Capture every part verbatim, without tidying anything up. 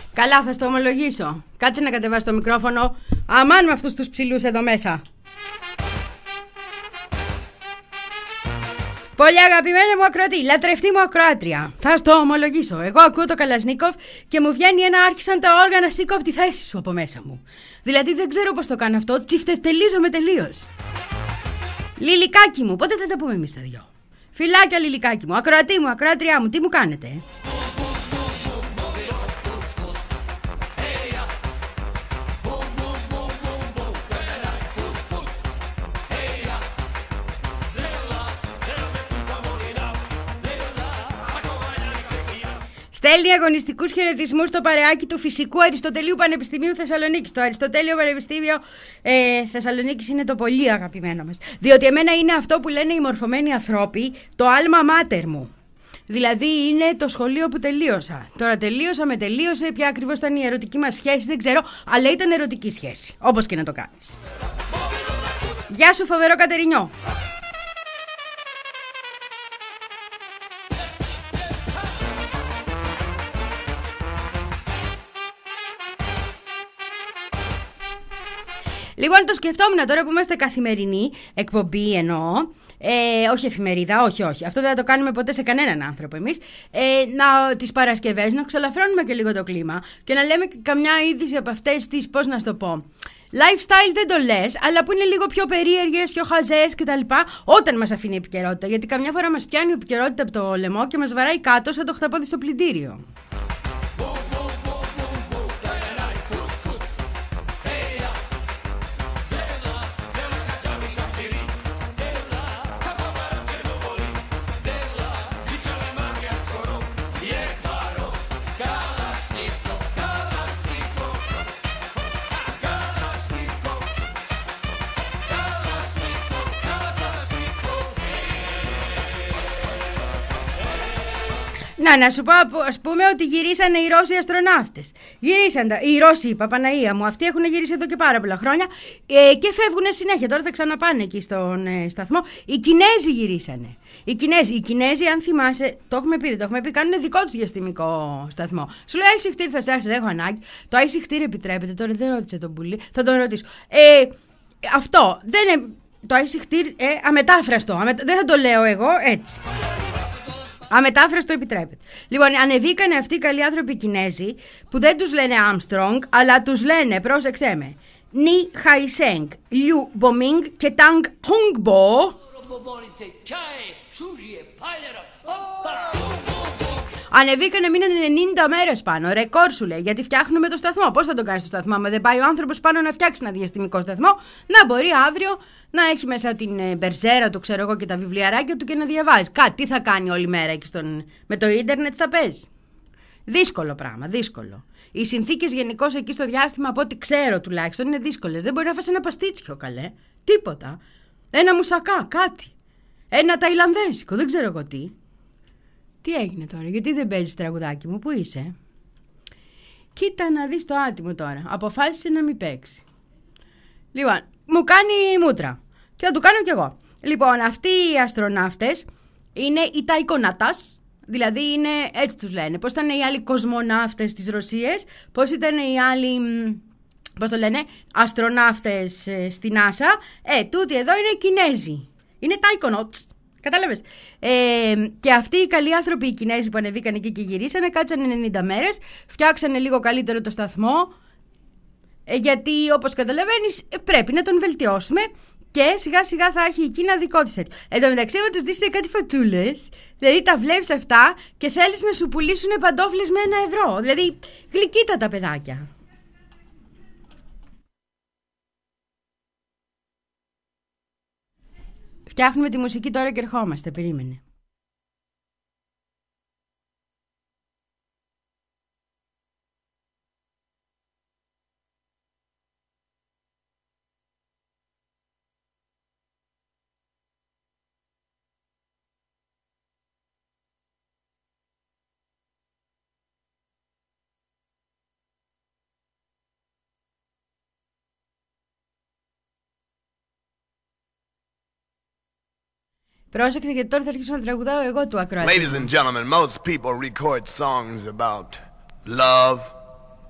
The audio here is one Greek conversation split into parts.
Καλά, θα στο ομολογήσω. Κάτσε να κατεβάσει το μικρόφωνο. Αμάν με αυτούς τους ψηλούς εδώ μέσα. Πολύ αγαπημένη μου ακροατή, λατρευτή μου ακροάτρια. Θα στο ομολογήσω. Εγώ ακούω το Καλασνίκοφ και μου βγαίνει ένα άρχισαν τα όργανα στίκω από τη θέση σου από μέσα μου. Δηλαδή δεν ξέρω πώς το κάνω αυτό. Τσιφτευτελίζομαι τελείως. Λιλικάκι μου, πότε θα τα πούμε εμείς τα δυο? Φιλάκια, Λιλικάκι μου, ακροατή μου, ακροάτριά μου, τι μου κάνετε? Στέλνει αγωνιστικούς χαιρετισμούς στο παρεάκι του Φυσικού Αριστοτελείου Πανεπιστημίου Θεσσαλονίκης. Το Αριστοτέλειο Πανεπιστήμιο ε, Θεσσαλονίκης είναι το πολύ αγαπημένο μας. Διότι εμένα είναι αυτό που λένε οι μορφωμένοι ανθρώποι, το alma mater μου. Δηλαδή είναι το σχολείο που τελείωσα. Τώρα τελείωσα, με τελείωσε, ποια ακριβώς ήταν η ερωτική μας σχέση, δεν ξέρω, αλλά ήταν ερωτική σχέση. Όπως και να το κάνεις. Γεια σου, φοβερό Κατερινιό. Λοιπόν, το σκεφτόμουν τώρα που είμαστε καθημερινή εκπομπή, εννοώ. Ε, όχι εφημερίδα, όχι, όχι. Αυτό δεν θα το κάνουμε ποτέ σε κανέναν άνθρωπο εμείς. Ε, να, τις Παρασκευές να ξαλαφρώνουμε και λίγο το κλίμα και να λέμε καμιά είδηση από αυτές τις, πώς να σου το πω. Lifestyle δεν το λες, αλλά που είναι λίγο πιο περίεργες, πιο χαζές κτλ. Όταν μας αφήνει η επικαιρότητα. Γιατί καμιά φορά μας πιάνει η επικαιρότητα από το λαιμό και μας βαράει κάτω σαν το χταπόδι στο πλυντήριο. Να, να σου πω, ας πούμε, ότι γυρίσανε οι Ρώσοι αστροναύτες. Γυρίσαν τα, οι Ρώσοι, η Παπαναία μου, αυτοί έχουν γυρίσει εδώ και πάρα πολλά χρόνια ε, και φεύγουν συνέχεια. Τώρα θα ξαναπάνε εκεί στον ε, σταθμό. Οι Κινέζοι γυρίσανε. Οι Κινέζοι, οι Κινέζοι, αν θυμάσαι, το έχουμε πει, δεν το έχουμε πει, κάνουν δικό τους διαστημικό σταθμό. Σου λέει αϊσυχτήρ, θα σας έχω ανάγκη. Το αϊσυχτήρ επιτρέπεται, τώρα δεν ρώτησε τον πουλί, θα τον ρωτήσω. Ε, αυτό δεν είναι. Το αϊσυχτήρ ε, αμετάφραστο. Αμετα... Δεν θα το λέω εγώ έτσι. Αμετάφραστο επιτρέπεται. Λοιπόν, ανεβήκανε αυτοί οι καλοί άνθρωποι οι Κινέζοι που δεν τους λένε Armstrong, αλλά τους λένε, πρόσεξέ με, Νι Χαϊσέγκ, Λιου Μπομίνγκ και Τανγκ Χονγκμπο. Ανεβήκανε, μείνανε ενενήντα μέρες πάνω. Ρεκόρ σου λέει, γιατί φτιάχνουμε το σταθμό. Πώς θα το κάνεις το σταθμό, άμα δεν πάει ο άνθρωπος πάνω να φτιάξει ένα διαστημικό σταθμό, να μπορεί αύριο να έχει μέσα την μπερζέρα του, ξέρω εγώ, και τα βιβλιαράκια του και να διαβάζει. Κάτι θα κάνει όλη μέρα εκεί στον... με το ίντερνετ θα παίζει. Δύσκολο πράγμα, δύσκολο. Οι συνθήκες γενικώς εκεί στο διάστημα, από ό,τι ξέρω τουλάχιστον, είναι δύσκολες. Δεν μπορεί να φας ένα παστίτσιο, καλέ. Τίποτα. Ένα μουσακά, κάτι. Ένα ταϊλανδέζικο, δεν ξέρω εγώ τι. Τι έγινε τώρα, γιατί δεν παίζεις τραγουδάκι μου, πού είσαι? Κοίτα να δεις το άτιμο τώρα. Αποφάσισε να μην παίξει. Λοιπόν, μου κάνει μούτρα. Και θα του κάνω κι εγώ. Λοιπόν, αυτοί οι αστροναύτες είναι οι ταϊκονάτας. Δηλαδή είναι, έτσι τους λένε. Πώς ήταν οι άλλοι κοσμοναύτες της Ρωσίας, πώς ήταν οι άλλοι, πώς το λένε, αστροναύτες στην NASA. Ε, τούτοι εδώ είναι οι Κινέζοι. Είναι ταϊκονότς. Κατάλαβες. Ε, και αυτοί οι καλοί άνθρωποι, οι Κινέζοι που ανεβήκαν εκεί και γυρίσανε, κάτσανε ενενήντα μέρες, φτιάξανε λίγο καλύτερο το σταθμό. Ε, γιατί όπως καταλαβαίνεις πρέπει να τον βελτιώσουμε και σιγά σιγά θα έχει η Κίνα δικό της τέτοιο. Εν τω μεταξύ με τους δείχνει κάτι φατσούλες, δηλαδή τα βλέπεις αυτά και θέλεις να σου πουλήσουν παντόφλες με ένα ευρώ. Δηλαδή γλυκύτα τα παιδάκια. Φτιάχνουμε τη μουσική τώρα και ερχόμαστε, περίμενε. Πρόσεξε, γιατί τώρα θα αρχίσω να τραγουδάω εγώ του ακροατή. Ladies and gentlemen, most people record songs about love,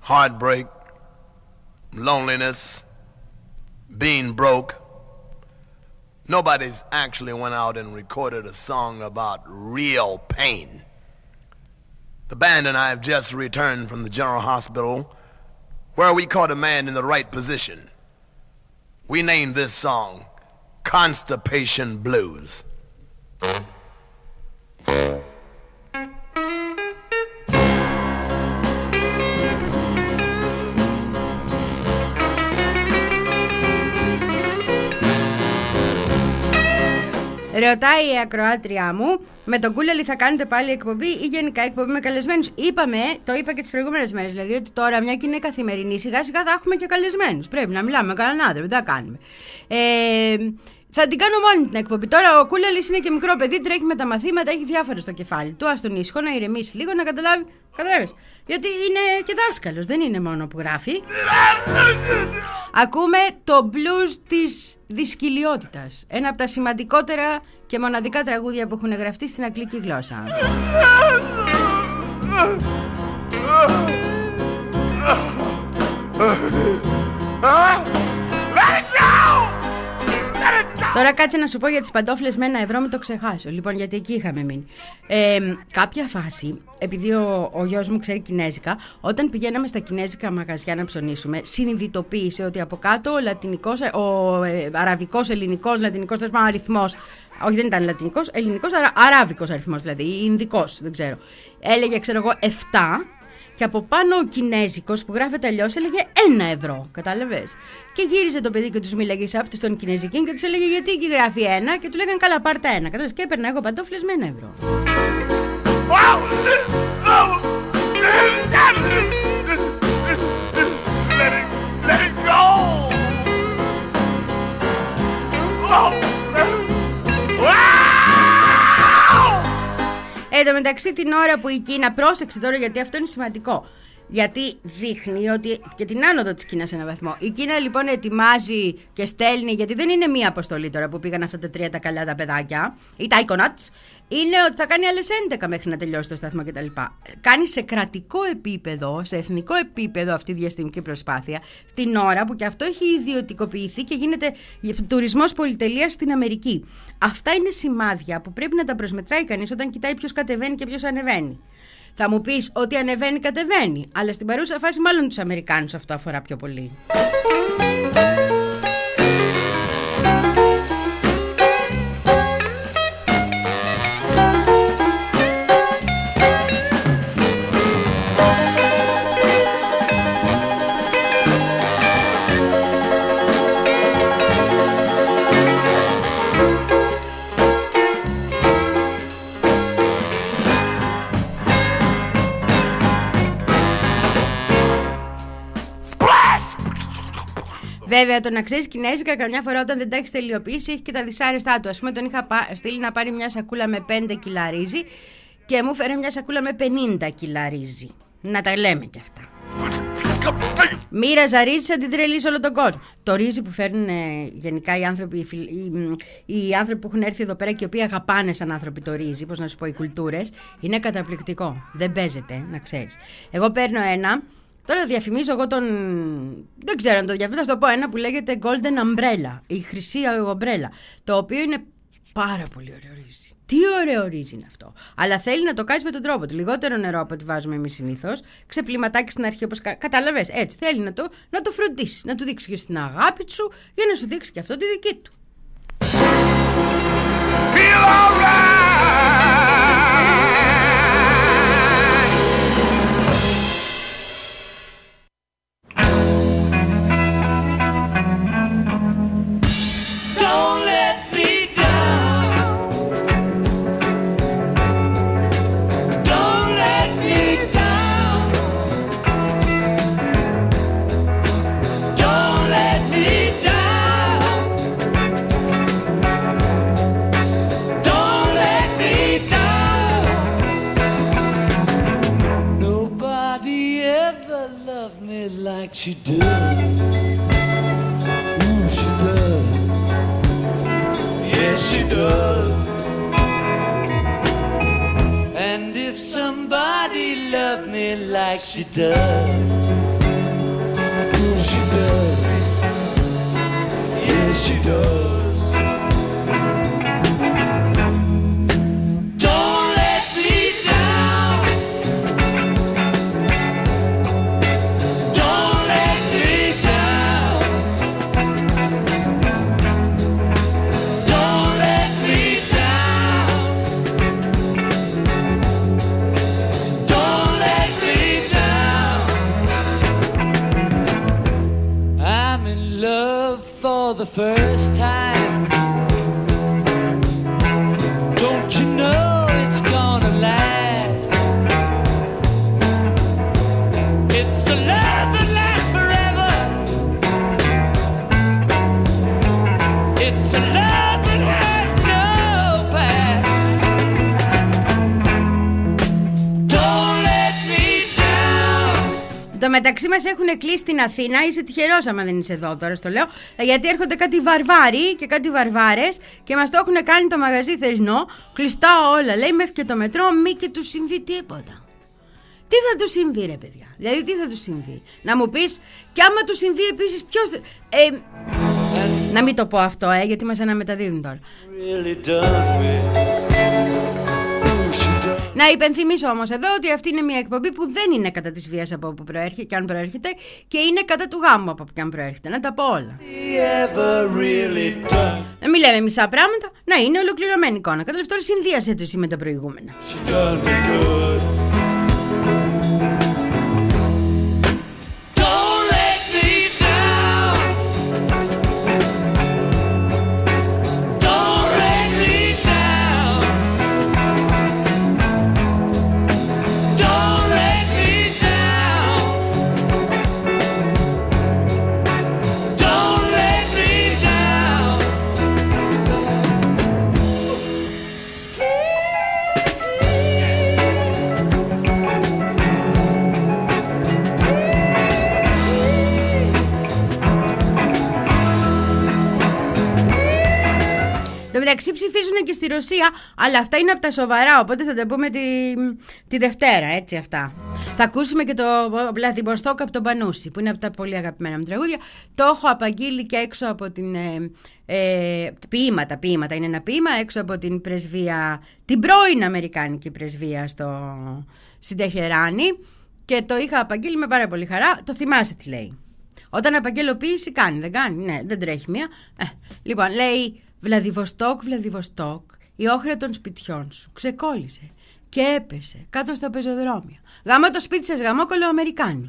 heartbreak, loneliness, being broke. Nobody's actually went out and recorded a song about real pain. The band and I have just returned from the General Hospital, where we caught a man in the right position. We named this song Constipation Blues. Ρωτάει η ακροάτριά μου, με τον Κούλαλη θα κάνετε πάλι εκπομπή ή γενικά εκπομπή με καλεσμένους? Είπαμε, το είπα και τις προηγούμενες μέρες, δηλαδή ότι τώρα μια και είναι καθημερινή, σιγά σιγά θα έχουμε και καλεσμένους. Πρέπει να μιλάμε με κανέναν άνθρωπο, δεν θα κάνουμε. Ε, θα την κάνω μόνη την εκπομπή. Τώρα ο Κούλαλης είναι και μικρό παιδί, τρέχει με τα μαθήματα, έχει διάφορα στο κεφάλι του. Ας τον ήσυχο να ηρεμήσει λίγο, να καταλάβει. Καταλάβεις. Γιατί είναι και δάσκαλος, δεν είναι μόνο που γράφει. Ακούμε το blues της δυσκολιότητας. Ένα από τα σημαντικότερα και μοναδικά τραγούδια που έχουν γραφτεί στην αγγλική γλώσσα. Τώρα κάτσε να σου πω για τις παντόφλες με ένα ευρώ, μην το ξεχάσω. Λοιπόν, γιατί εκεί είχαμε μείνει. Ε, κάποια φάση, επειδή ο, ο γιος μου ξέρει κινέζικα, όταν πηγαίναμε στα κινέζικα μαγαζιά να ψωνίσουμε, συνειδητοποίησε ότι από κάτω ο λατινικός, ο ε, αραβικός, ελληνικός, λατινικός, τέλος πάντων αριθμός, όχι δεν ήταν λατινικός, ελληνικός, αρα, αράβικος αριθμός δηλαδή, ή ινδικός, δεν ξέρω. Έλεγε, ξέρω εγώ, εφτά. Και από πάνω ο κινέζικος που γράφεται αλλιώς έλεγε ένα ευρώ. Κατάλαβες. Και γύριζε το παιδί και τους μίλαγε σάπτες στον κινέζικη και τους έλεγε γιατί εκεί γράφει ένα. Και του λέγανε καλά, πάρτα ένα. Κατάλαβες. Και έπαιρνα εγώ παντόφλες με ένα ευρώ. Εν τω μεταξύ την ώρα που η Κίνα, πρόσεξε τώρα γιατί αυτό είναι σημαντικό, γιατί δείχνει ότι και την άνοδο της Κίνας σε έναν βαθμό. Η Κίνα λοιπόν ετοιμάζει και στέλνει, γιατί δεν είναι μία αποστολή τώρα που πήγαν αυτά τα τρία τα καλά τα παιδάκια, ή τα Iconauts, είναι ότι θα κάνει άλλες έντεκα μέχρι να τελειώσει το σταθμό κτλ. Κάνει σε κρατικό επίπεδο, σε εθνικό επίπεδο αυτή η διαστημική προσπάθεια, την ώρα που και αυτό έχει ιδιωτικοποιηθεί και γίνεται τουρισμός πολυτελείας στην Αμερική. Αυτά είναι σημάδια που πρέπει να τα προσμετράει κανείς όταν κοιτάει ποιος κατεβαίνει και ποιος ανεβαίνει. Θα μου πεις ότι ανεβαίνει κατεβαίνει, αλλά στην παρούσα φάση μάλλον τους Αμερικάνους αυτό αφορά πιο πολύ. Βέβαια, το να ξέρεις κινέζικα, καμιά φορά όταν δεν τα έχεις τελειοποιήσει, έχει και τα δυσάρεστά του. Ας πούμε, τον είχα στείλει να πάρει μια σακούλα με πέντε κιλά ρύζι και μου φέρε μια σακούλα με πενήντα κιλά ρύζι. Να τα λέμε κι αυτά. Μοίραζα ρύζι σαν την τρελή σε όλο τον κόσμο. Το ρύζι που φέρνουν ε, γενικά οι άνθρωποι, οι, οι, οι άνθρωποι που έχουν έρθει εδώ πέρα και οι οποίοι αγαπάνε σαν άνθρωποι το ρύζι, πώς να σου πω, οι κουλτούρες, είναι καταπληκτικό. Δεν παίζεται, να ξέρεις. Εγώ παίρνω ένα. Τώρα διαφημίζω εγώ τον... Δεν ξέρω αν το διαφημίζω, θα το πω ένα που λέγεται Golden Umbrella, η χρυσή ομπρέλα, το οποίο είναι πάρα πολύ ωραίο ρύζι. Τι ωραίο ρύζι είναι αυτό. Αλλά θέλει να το κάνεις με τον τρόπο του. Λιγότερο νερό από ό,τι βάζουμε εμείς συνήθως. Ξεπληματάκι στην αρχή όπως κα... κατάλαβες. Έτσι θέλει να το, να το φροντίσεις, να του δείξεις και στην αγάπη σου για να σου δείξει και αυτό τη δική του. Feel alright. Like she does, mm, she does, yes she does. And if somebody loved me like she does, does. Don't let me down. Don't let me down. Don't let me down. Don't let me down. I'm in love for the first time. Don't you know it's gonna last? It's a love that lasts forever. It's a love that has no past. Don't let me down. Το μεταξύ μας έχουν κλείσει στην Αθήνα. Είσαι τυχερός άμα δεν είσαι εδώ τώρα, στο λέω. Γιατί έρχονται κάτι βαρβάροι και κάτι βαρβάρες και μας το έχουν κάνει το μαγαζί θερινό. Κλειστά όλα, λέει, μέχρι και το μετρό. Μη και του συμβεί τίποτα. Τι θα του συμβεί, ρε παιδιά? Δηλαδή, τι θα του συμβεί? Να μου πεις, και άμα του συμβεί επίσης, ποιος. Ε, να μην το πω αυτό, ε, γιατί μας αναμεταδίδουν τώρα. Really does me. Ooh, she does. Να υπενθυμίσω όμως εδώ ότι αυτή είναι μια εκπομπή που δεν είναι κατά της βίας από όπου προέρχεται και αν προέρχεται, και είναι κατά του γάμου από όπου και αν προέρχεται. Να τα πω όλα. She ever really does. Να μην λέμε μισά πράγματα, να είναι ολοκληρωμένη εικόνα. Κατάλαβες τώρα, συνδύασε το εσύ με τα προηγούμενα. She done me good. Don't let me down. Don't let me down. Don't let me down. Don't let me down. Το μεταξύ ψηφίζουν και στη Ρωσία, αλλά αυτά είναι από τα σοβαρά, οπότε θα τα πούμε τη, τη Δευτέρα, έτσι αυτά. Θα ακούσουμε και το Βλαδιβοστόκ από τον Πανούση, που είναι από τα πολύ αγαπημένα μου τραγούδια. Το έχω απαγγείλει και έξω από την... Ε, ε, ποίηματα, ποίηματα, είναι ένα ποίημα έξω από την πρεσβεία, την πρώην Αμερικάνικη πρεσβεία στο, στην Τεχεράνη, και το είχα απαγγείλει με πάρα πολύ χαρά. Το θυμάσαι τι λέει? Όταν απαγγέλω ποίηση κάνει, δεν κάνει? Ναι, δεν τρέχει μία. Ε, λοιπόν, λέει... Βλαδιβοστόκ, Βλαδιβοστόκ, η όχρα των σπιτιών σου ξεκόλλησε και έπεσε κάτω στα πεζοδρόμια. Γαμώ το σπίτι σας, γαμόκολο Αμερικάνοι.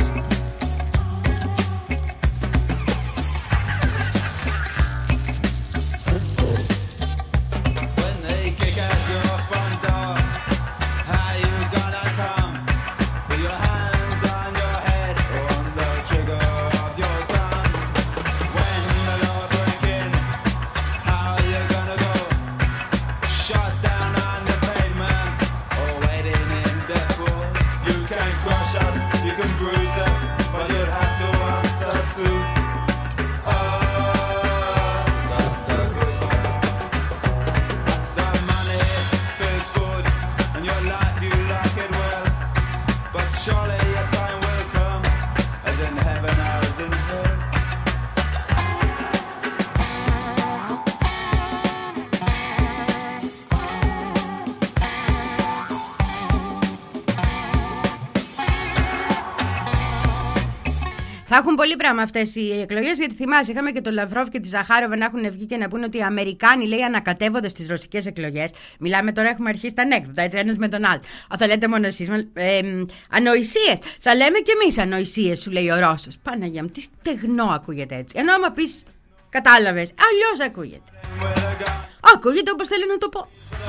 Θα έχουν πολύ πράγμα αυτές οι εκλογές, γιατί θυμάσαι, είχαμε και τον Λαυρόβ και τη Ζαχάροβα να έχουν βγει και να πούνε ότι οι Αμερικάνοι, λέει, ανακατεύονται στις ρωσικές εκλογές. Μιλάμε τώρα, έχουμε αρχίσει τα ανέκδοτα, έτσι, ένας με τον άλλο. Α, θα λέτε μόνο εσείς, ε, ανοησίες. Θα λέμε κι εμείς ανοησίες, σου λέει ο Ρώσος. Παναγιά μου, τι στεγνό ακούγεται έτσι. Ενώ άμα πεις, κατάλαβες, αλλιώς ακούγεται. Ακούγεται όπως θέλω να το πω.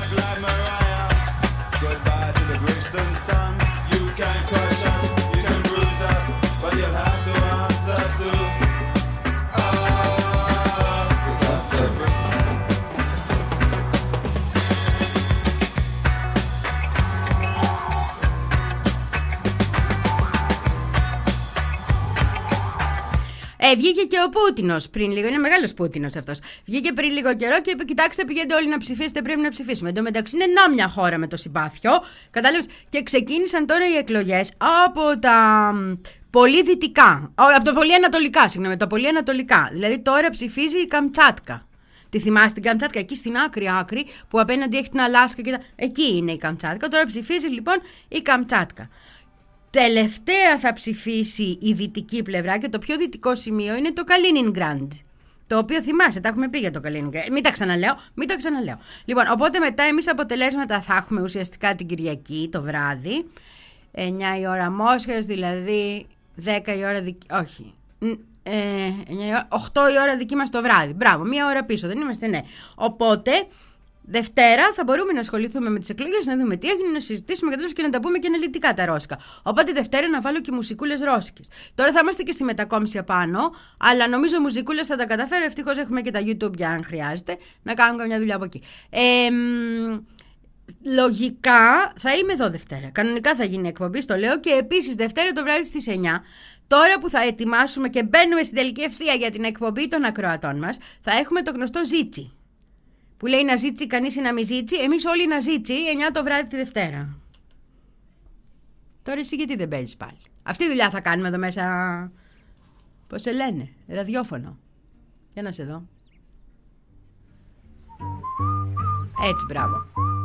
Ε, βγήκε και ο Πούτινος πριν λίγο, είναι μεγάλος Πούτινος αυτός. Βγήκε πριν λίγο καιρό και είπε: κοιτάξτε, πηγαίνετε όλοι να ψηφίσετε, πρέπει να ψηφίσουμε. Εν τω μεταξύ είναι να μια χώρα με το συμπάθειο. Κατάλαβες. Και ξεκίνησαν τώρα οι εκλογές από τα πολύ δυτικά, από το πολύ ανατολικά, συγγνώμη, το πολύ ανατολικά. Δηλαδή τώρα ψηφίζει η Καμτσάτκα. Τη θυμάστε την Καμτσάτκα, εκεί στην άκρη άκρη, που απέναντι έχει την Αλάσκα και τα... Εκεί είναι η Καμτσάτκα. Τώρα ψηφίζει λοιπόν η Καμτσάτκα. Τελευταία θα ψηφίσει η δυτική πλευρά και το πιο δυτικό σημείο είναι το Καλίνινγκραντ. Το οποίο θυμάσαι, τα έχουμε πει για το Καλίνινγκραντ. Μην τα ξαναλέω, μην τα ξαναλέω. Λοιπόν, οπότε μετά εμείς αποτελέσματα θα έχουμε ουσιαστικά την Κυριακή το βράδυ. εννιά η ώρα Μόσχας, δηλαδή δέκα η ώρα δική... Όχι. Ε, οκτώ η ώρα δική μας το βράδυ. Μπράβο, μία ώρα πίσω, δεν είμαστε, ναι. Οπότε, Δευτέρα θα μπορούμε να ασχοληθούμε με τις εκλογές, να δούμε τι έγινε, να συζητήσουμε και, και να τα πούμε και αναλυτικά τα ρώσικα. Οπότε, Δευτέρα να βάλω και μουσικούλες ρώσικες. Τώρα θα είμαστε και στη μετακόμιση απάνω, αλλά νομίζω μουσικούλες θα τα καταφέρω. Ευτυχώς έχουμε και τα YouTube για αν χρειάζεται να κάνουμε καμιά δουλειά από εκεί. Ε, λογικά θα είμαι εδώ Δευτέρα. Κανονικά θα γίνει εκπομπή, στο λέω, και επίσης Δευτέρα το βράδυ στις εννιά. Τώρα που θα ετοιμάσουμε και μπαίνουμε στην τελική ευθεία για την εκπομπή των ακροατών μας, θα έχουμε το γνωστό ζίτσι. Που λέει να ζήτσι κανείς ή να μην ζήτσι, εμείς όλοι να ζήτσι, εννιά το βράδυ τη Δευτέρα. Τώρα εσύ γιατί δεν παίζεις πάλι? Αυτή τη δουλειά θα κάνουμε εδώ μέσα, πώς σε λένε, ραδιόφωνο. Για να σε δω. Έτσι, μπράβο.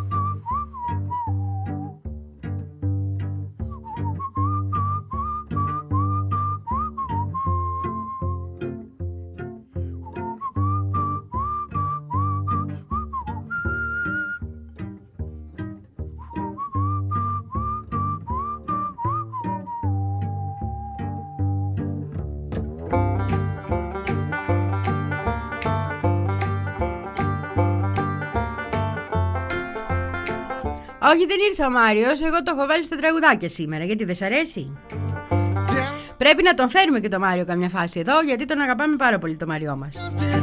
Όχι, δεν ήρθε ο Μάριος, εγώ το έχω βάλει στα τραγουδάκια σήμερα. Γιατί δεν σ' αρέσει? Πρέπει να τον φέρουμε και το Μάριο καμιά φάση εδώ, γιατί τον αγαπάμε πάρα πολύ το Μάριό μας.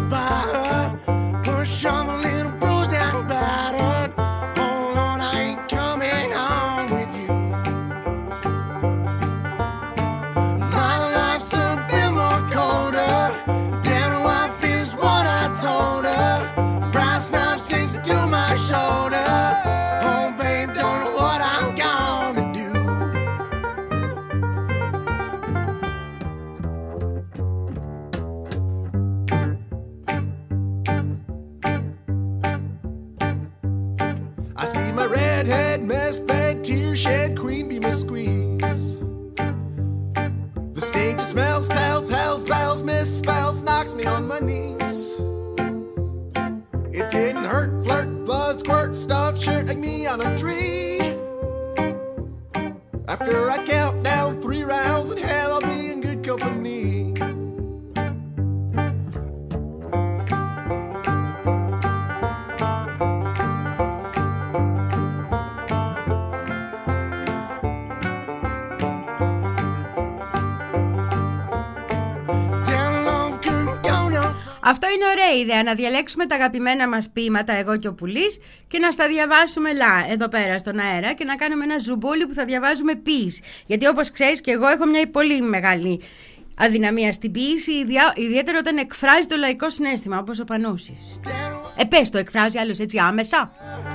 Αυτό είναι ωραία ιδέα, να διαλέξουμε τα αγαπημένα μας ποίηματα, εγώ και ο Πουλής, και να στα διαβάσουμε λα εδώ πέρα στον αέρα και να κάνουμε ένα ζουμπούλι που θα διαβάζουμε ποίηση. Γιατί όπως ξέρεις και εγώ έχω μια πολύ μεγάλη αδυναμία στην ποίηση, ιδιαίτερα όταν εκφράζει το λαϊκό συναίσθημα, όπως ο Πανούσης. Ε, πες το, εκφράζει άλλος έτσι άμεσα.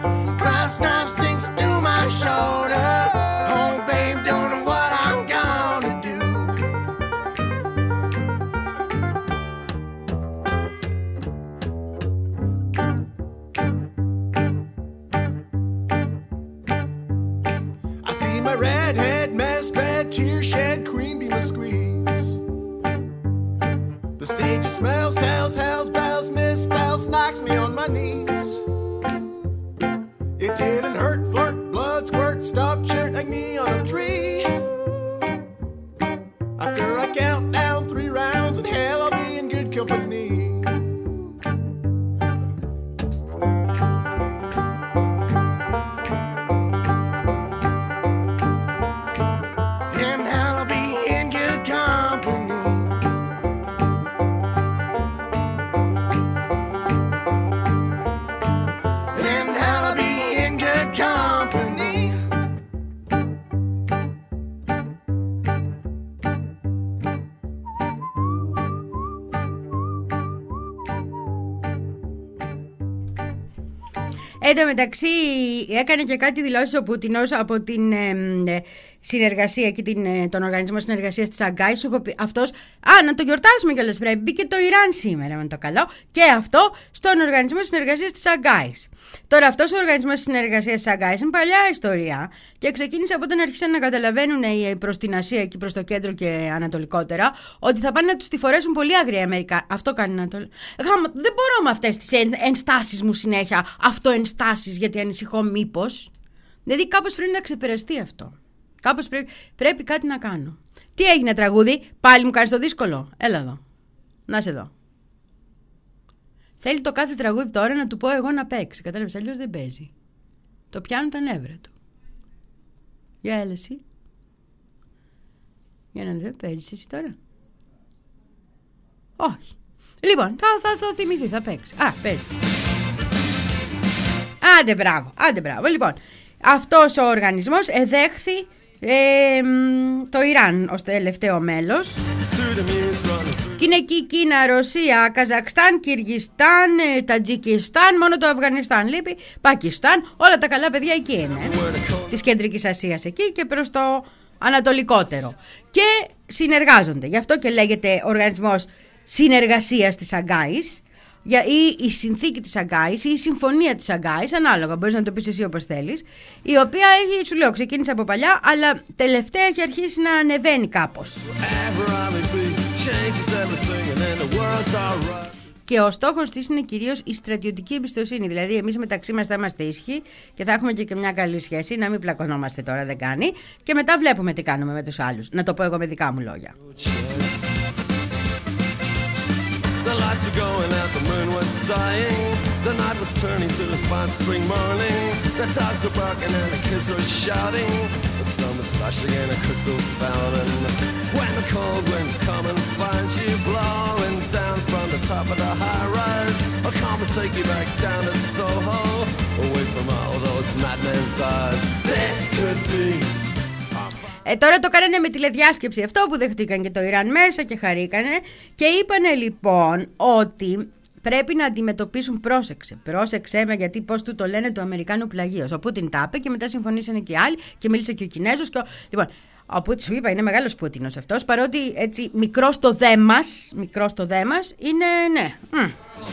Smells, tells, hells, bells, misspells, knocks me on my knees. It didn't hurt, flirt, blood, squirt, stuffed shirt like me on a tree. After I count down three rounds in hell, I'll be in good company. In hell, I'll be in good company. Εν τω μεταξύ έκανε και κάτι δηλώσεις ο Πούτινος από την ε, συνεργασία και την, τον Οργανισμό Συνεργασίας της Σαγκάης. Σου έχω πει αυτός. Α, να το γιορτάσουμε κιόλας πρέπει. Μπήκε το Ιράν σήμερα με το καλό. Και αυτό στον Οργανισμό Συνεργασίας της Σαγκάης. Τώρα, αυτός ο Οργανισμός Συνεργασίας της Σαγκάης είναι παλιά ιστορία και ξεκίνησε από όταν άρχισαν να καταλαβαίνουν προς την Ασία, εκεί προς το κέντρο και ανατολικότερα, ότι θα πάνε να τους τη φορέσουν πολύ άγρια οι Αμερικάνοι. Αυτό κάνει να το. Δεν μπορώ με αυτές τις ενστάσεις μου συνέχεια. Αυτοενστάσεις, γιατί ανησυχώ μήπως. Δηλαδή, κάπως πρέπει να ξεπεραστεί αυτό. Κάπως πρέπει, πρέπει κάτι να κάνω. Τι έγινε, τραγούδι, πάλι μου κάνεις το δύσκολο. Έλα εδώ. Να σε δω. Θέλει το κάθε τραγούδι τώρα να του πω εγώ να παίξει. Κατάλαβες, αλλιώς δεν παίζει. Το πιάνουν τα νεύρα του. Για έλα εσύ. Για να δεν παίζεις εσύ τώρα. Όχι. Λοιπόν, θα, θα, θα θυμηθεί, θα παίξει. Α, παίζει. Άντε μπράβο, άντε μπράβο. Λοιπόν, αυτός ο οργανισμός εδέχθη ε, το Ιράν ως τελευταίο μέλος. Και είναι εκεί Κίνα, Ρωσία, Καζακστάν, Κυργιστάν, Τατζικιστάν, μόνο το Αφγανιστάν λείπει, Πακιστάν, όλα τα καλά παιδιά εκεί είναι. Της Κεντρικής Ασίας εκεί και προς το ανατολικότερο. Και συνεργάζονται, γι' αυτό και λέγεται Οργανισμός Συνεργασίας της Σαγκάης, ή η συνθήκη της Σαγκάης ή η συμφωνία της Σαγκάης, ανάλογα, μπορείς να το πεις εσύ όπως θέλεις, η οποία έχει, σου λέω, ξεκίνησε από παλιά, αλλά τελευταία έχει αρχίσει να ανεβαίνει κάπως. Και ο στόχος της είναι κυρίως η στρατιωτική εμπιστοσύνη. Δηλαδή, εμείς μεταξύ μας θα είμαστε ίσχυοι και θα έχουμε και, και μια καλή σχέση. Να μην πλακωνόμαστε τώρα, δεν κάνει. Και μετά βλέπουμε τι κάνουμε με τους άλλους. Να το πω εγώ με δικά μου λόγια. The lights were going out, the moon was dying. The night was turning to a fine spring morning. The dogs were barking and the kids were shouting. The sun was splashing in a crystal fountain. When the cold winds come and find you blowing down from the top of the high rise, I'll come and take you back down to Soho, away from all those madmen's eyes. This could be. Ε, τώρα το κάνανε με τηλεδιάσκεψη αυτό που δεχτήκαν και το Ιράν μέσα και χαρήκανε και είπανε λοιπόν ότι πρέπει να αντιμετωπίσουν, πρόσεξε, πρόσεξε με γιατί πώς του το λένε του Αμερικάνου πλαγίος. Ο Πούτιν τα είπε και μετά συμφωνήσανε και οι άλλοι και μίλησε και ο Κινέζος και ο... Λοιπόν, ο Πούτιν, σου είπα, είναι μεγάλος Πούτινος αυτός, παρότι έτσι μικρός το δέμας, μικρός το δέμας είναι, ναι. Mm.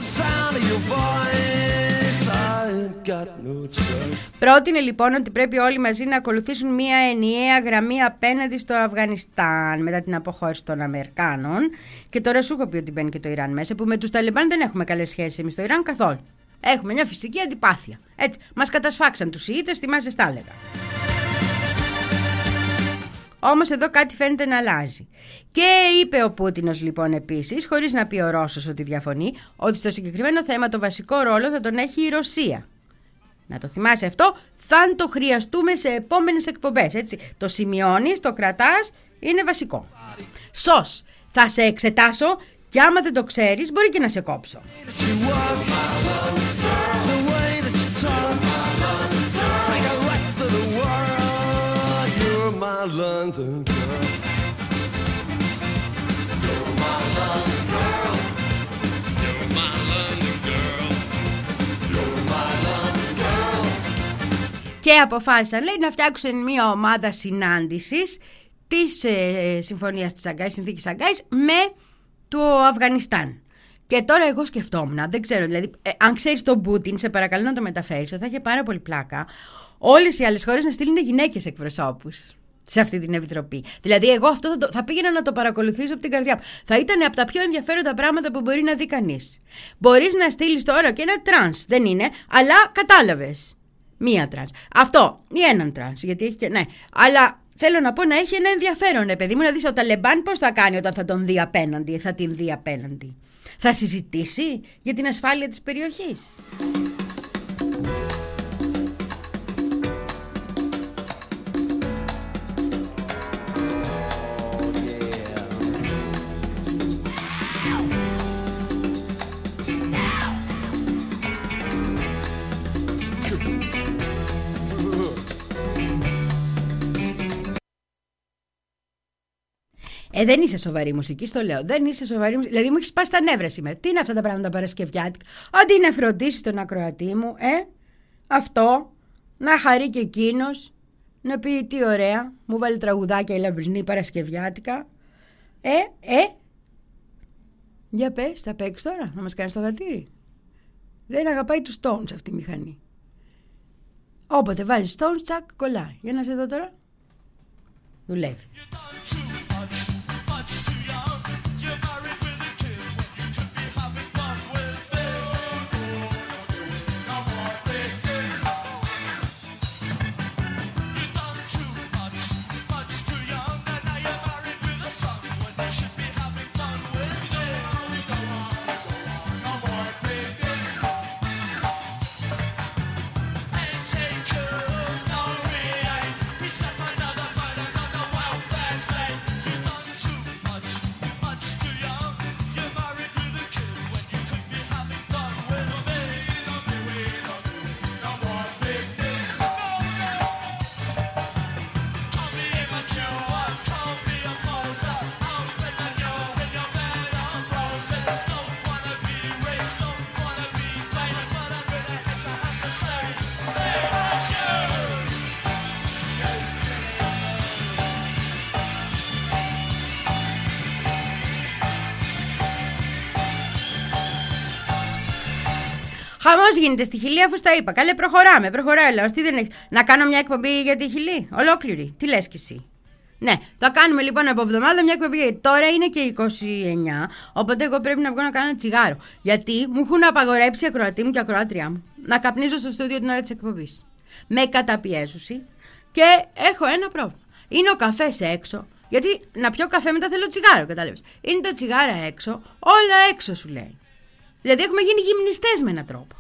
Πρότεινε λοιπόν ότι πρέπει όλοι μαζί να ακολουθήσουν μια ενιαία γραμμή απέναντι στο Αφγανιστάν μετά την αποχώρηση των Αμερικάνων. Και τώρα σου έχω πει ότι μπαίνει και το Ιράν μέσα, που με τους Ταλιμπάν δεν έχουμε καλές σχέσεις εμείς στο Ιράν καθόλου. Έχουμε μια φυσική αντιπάθεια. Έτσι, μας κατασφάξαν τους Ιήτες, θυμάσαι, τα έλεγα. Όμως εδώ κάτι φαίνεται να αλλάζει. Και είπε ο Πούτινος λοιπόν επίσης, χωρίς να πει ο Ρώσος ότι διαφωνεί, ότι στο συγκεκριμένο θέμα το βασικό ρόλο θα τον έχει η Ρωσία. Να το θυμάσαι αυτό, θα το χρειαστούμε σε επόμενες εκπομπές. Έτσι. Το σημειώνεις, το κρατάς, είναι βασικό. Σως, θα σε εξετάσω και άμα δεν το ξέρεις μπορεί και να σε κόψω. My London girl. You're my London girl. You're my London girl. You're my London girl. Και αποφάσισαν, λέει, να φτιάξουν μια ομάδα συνάντησης της ε, συμφωνίας της Σαγκάης, συνθήκης Σαγκάης, με το Αφγανιστάν. Και τώρα εγώ σκεφτόμουν, δεν ξέρω, δηλαδή, ε, αν ξέρεις τον Πούτιν, σε παρακαλώ να το μεταφέρεις, θα είχε πάρα πολύ πλάκα όλες οι άλλες χώρες να στείλουν γυναίκες εκπροσώπους σε αυτή την επιτροπή. Δηλαδή, εγώ αυτό θα, το, θα πήγαινα να το παρακολουθήσω από την καρδιά μου. Θα ήταν από τα πιο ενδιαφέροντα πράγματα που μπορεί να δει κανείς. Μπορείς να στείλεις τώρα και ένα τρανς, δεν είναι, αλλά κατάλαβες. Μία τρανς. Αυτό, ή έναν τρανς, γιατί έχει και. Ναι, αλλά θέλω να πω να έχει ένα ενδιαφέρον, παιδί μου, να δεις ο Ταλιμπάν πώς θα κάνει όταν θα τον δει απέναντι, θα την δει απέναντι. Θα συζητήσει για την ασφάλεια της περιοχής. Ε, δεν είσαι σοβαρή μουσική, στο λέω. Δεν είσαι σοβαρή μουσική. Δηλαδή, μου έχει σπάσει τα νεύρα σήμερα. Τι είναι αυτά τα πράγματα παρασκευιάτικα. Αντί να φροντίσει τον ακροατή μου, ε, αυτό, να χαρεί και εκείνος, να πει τι ωραία, μου βάλει τραγουδάκια η Λαμπρινή Παρασκευιάτικα. Ε, ε, για πες, θα παίξει τώρα, να μας κάνεις το γατήρι. Δεν αγαπάει τους Stones αυτή η μηχανή. Όποτε βάζει Stones, τσακ, κολλάει. Για να σε δω τώρα. Δουλεύει. Χαμός γίνεται στη Χιλή, αφού στα είπα. Καλέ, προχωράμε, προχωράει. Λέω, τι δεν έχεις. Να κάνω μια εκπομπή για τη Χιλή, ολόκληρη. Τι λες κι εσύ? Ναι, θα κάνουμε λοιπόν από εβδομάδα μια εκπομπή. Τώρα είναι και είκοσι εννιά, οπότε εγώ πρέπει να βγω να κάνω ένα τσιγάρο. Γιατί μου έχουν απαγορέψει η ακροατή μου και η ακροάτριά μου να καπνίζω στο στούντιο την ώρα της εκπομπής. Με καταπιέζουση και έχω ένα πρόβλημα. Είναι ο καφές έξω. Γιατί να πιω καφέ μετά θέλω τσιγάρο, κατάλαβες. Είναι τα τσιγάρα έξω, όλα έξω σου λέει. Δηλαδή έχουμε γίνει γυμνιστές με έναν τρόπο.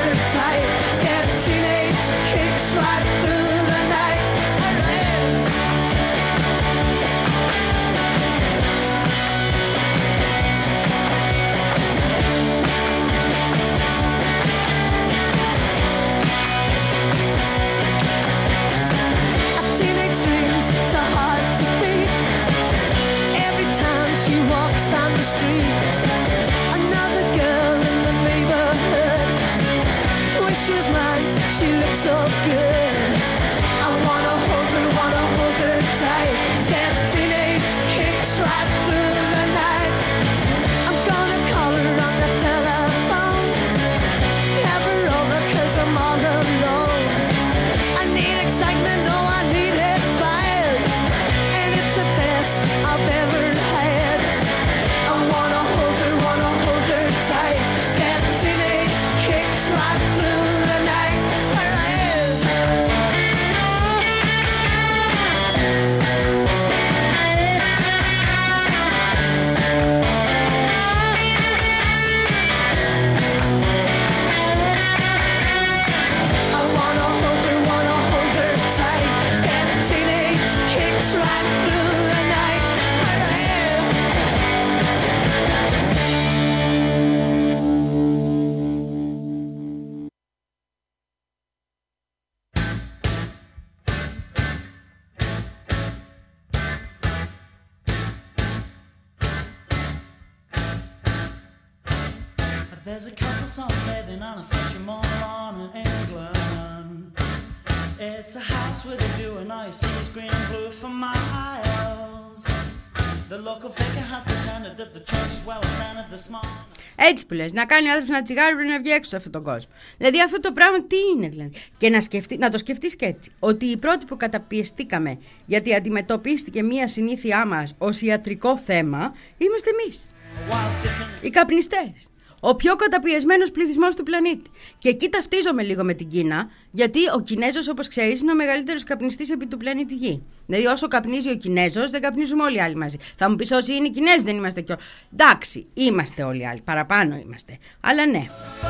Right through the night. There's a couple songs living on a fishing mall lawn in England. It's a house with a view and all you see is green and blue for miles. The local figure has pretended that the church is well attended this morning. Έτσι που λες, να κάνει άνθρωπος ένα τσιγάρο πρέπει να βγει έξω σε αυτόν τον κόσμο. Δηλαδή αυτό το πράγμα τι είναι δηλαδή. Και να, σκεφτεί, να το σκεφτείς και έτσι. Ότι οι πρώτοι που καταπιεστήκαμε γιατί αντιμετωπίστηκε μία συνήθειά μας ως ιατρικό θέμα είμαστε εμείς. Οι καπνιστές. Ο πιο καταπιεσμένος πληθυσμός του πλανήτη. Και εκεί ταυτίζομαι λίγο με την Κίνα, γιατί ο Κινέζος, όπως ξέρεις, είναι ο μεγαλύτερος καπνιστής επί του πλανήτη Γη. Δηλαδή, όσο καπνίζει ο Κινέζος, δεν καπνίζουμε όλοι οι άλλοι μαζί. Θα μου πεις, όσοι είναι οι Κινέζοι, δεν είμαστε κι όλοι. Εντάξει, είμαστε όλοι οι άλλοι. Παραπάνω είμαστε. Αλλά ναι.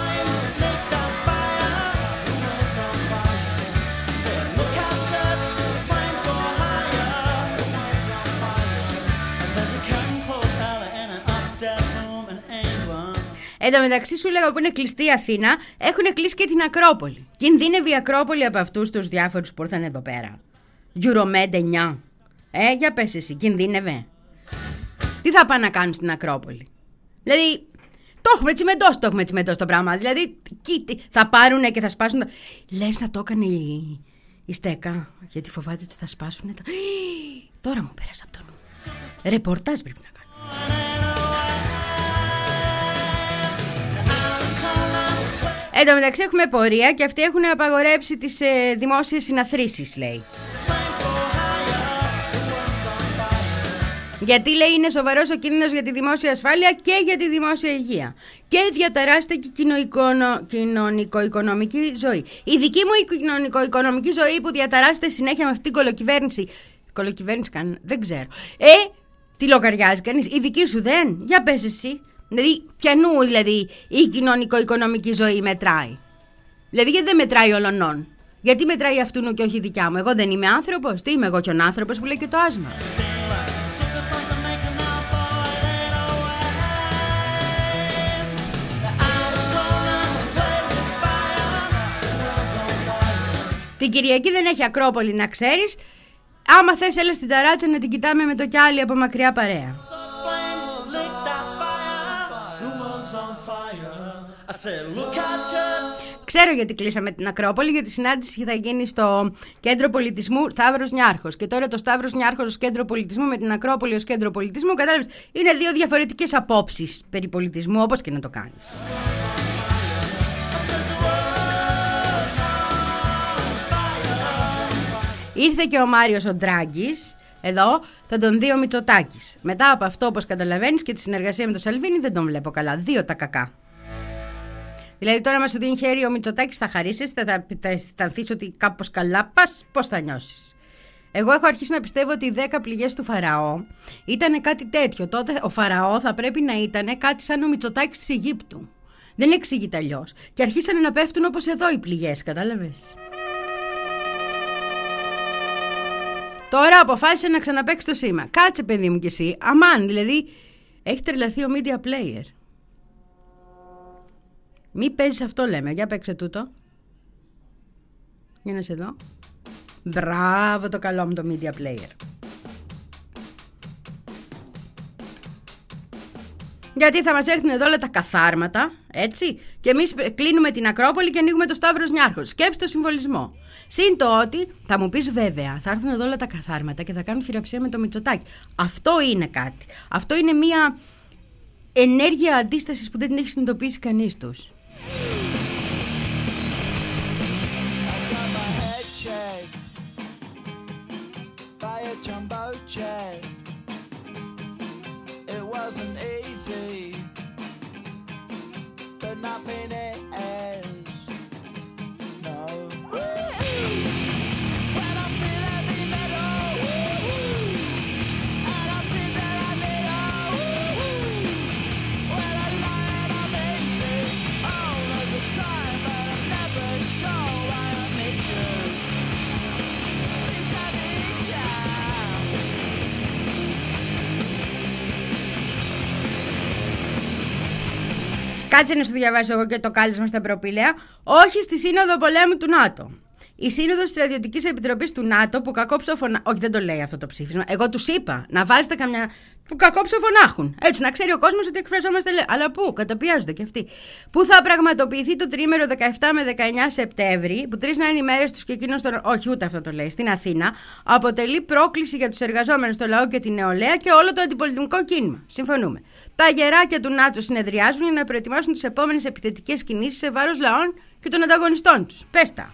Εν τω μεταξύ σου λέγα που είναι κλειστή η Αθήνα, έχουν κλείσει και την Ακρόπολη. Κινδύνευε η Ακρόπολη από αυτούς τους διάφορους που ήρθαν εδώ πέρα. Euromed εννιά. Ε, για πες εσύ, κινδύνευε. Τι θα πάνε να κάνουν στην Ακρόπολη? Δηλαδή, το έχουμε τσιμεντώσει, το έχουμε τσιμεντώσει το πράγμα. Δηλαδή, θα πάρουνε και θα σπάσουν τα... Λες να το έκανε η, η Στέκα, γιατί φοβάται ότι θα σπάσουν τα... Τώρα μου πέρασε από το νου. Ρεπορτάζ πρέπει να κάνω. Εν τω μεταξύ έχουμε πορεία και αυτοί έχουν απαγορέψει τις ε, δημόσιες συναθρήσεις, λέει. Γιατί, λέει, είναι σοβαρός ο κίνδυνος για τη δημόσια ασφάλεια και για τη δημόσια υγεία. Και διαταράσσεται και η κοινωνικο-οικονομική ζωή. Η δική μου η κοινωνικο-οικονομική ζωή που διαταράσσεται συνέχεια με αυτήν την κολοκυβέρνηση. Κολοκυβέρνηση καν, δεν ξέρω. Ε, τι λογαριάζει κανείς, η δική σου δεν? Για πες εσύ. Δηλαδή, πιανού δηλαδή η κοινωνικο-οικονομική ζωή μετράει? Δηλαδή, γιατί δεν μετράει ολονών? Γιατί μετράει αυτού και όχι η δικιά μου? Εγώ δεν είμαι άνθρωπος? Τι είμαι εγώ κι ο άνθρωπος που λέει και το άσμα? Την Κυριακή δεν έχει Ακρόπολη, να ξέρεις. Άμα θες, έλα στην ταράτσα να την κοιτάμε με το κιάλι από μακριά παρέα. Ξέρω γιατί κλείσαμε την Ακρόπολη, γιατί η συνάντηση θα γίνει στο Κέντρο Πολιτισμού Σταύρος Νιάρχος. Και τώρα το Σταύρος Νιάρχος ως Κέντρο Πολιτισμού με την Ακρόπολη ως Κέντρο Πολιτισμού, κατάλαβες, είναι δύο διαφορετικές απόψεις περί πολιτισμού, όπως και να το κάνεις. Ήρθε και ο Μάριος ο Ντράγκης, εδώ θα τον δει ο Μητσοτάκης. Μετά από αυτό, όπως καταλαβαίνεις, και τη συνεργασία με τον Σαλβίνη δεν τον βλέπω καλά. Δύο τα κακά. Δηλαδή τώρα μας σου δίνει χέρι ο Μητσοτάκης, θα χαρίσεις, θα, θα, θα αισθανθείς ότι κάπως καλά πας, πώς θα νιώσεις? Εγώ έχω αρχίσει να πιστεύω ότι οι δέκα πληγές του Φαραώ ήταν κάτι τέτοιο. Τότε ο Φαραώ θα πρέπει να ήταν κάτι σαν ο Μητσοτάκης της Αιγύπτου. Δεν εξηγείται αλλιώς. Και αρχίσανε να πέφτουν όπως εδώ οι πληγές, κατάλαβες? Τώρα αποφάσισε να ξαναπαίξει το σήμα. Κάτσε, παιδί μου, κι εσύ. Αμάν, δηλαδή έχει τρελαθεί ο media player. Μη παίζεις αυτό, λέμε. Για παίξε τούτο. Για να σε δω. Μπράβο το καλό μου το media player. Γιατί θα μας έρθουν εδώ όλα τα καθάρματα, έτσι, και εμείς κλείνουμε την Ακρόπολη και ανοίγουμε το Σταύρος Νιάρχος. Σκέψτε το συμβολισμό. Συν το ότι θα μου πεις, βέβαια, θα έρθουν εδώ όλα τα καθάρματα και θα κάνουν χειραψία με το Μητσοτάκη. Αυτό είναι κάτι. Αυτό είναι μια ενέργεια αντίστασης που δεν την έχει συνειδητοποιήσει κανείς τους. Κάτσε να σου διαβάσω εγώ και το κάλεσμα στα προπήλαια. Όχι στη Σύνοδο Πολέμου του ΝΑΤΟ. Η Σύνοδος Στρατιωτικής Επιτροπής του ΝΑΤΟ που κακό ψοφωνά... Όχι, δεν το λέει αυτό το ψήφισμα. Εγώ τους είπα να βάζετε καμιά... που κακό ψοφωνάχουν. Έτσι, να ξέρει ο κόσμος ότι εκφραζόμαστε. Αλλά πού, καταπιάζονται κι αυτοί. Που θα πραγματοποιηθεί το τρίμερο δεκαεπτά με δεκαεννιά Σεπτέμβρη, που τρεις να είναι οι μέρες τους και εκείνος τον. Όχι, ούτε αυτό το λέει. Στην Αθήνα, αποτελεί πρόκληση για τους εργαζόμενους, το λαό και την νεολαία και όλο το αντιπολιτικό κίνημα. Συμφωνούμε. Τα γεράκια του ΝΑΤΟ συνεδριάζουν για να προετοιμάσουν τις επόμενες επιθετικές κινήσεις σε βάρος λαών και των ανταγωνιστών τους. Πες τα.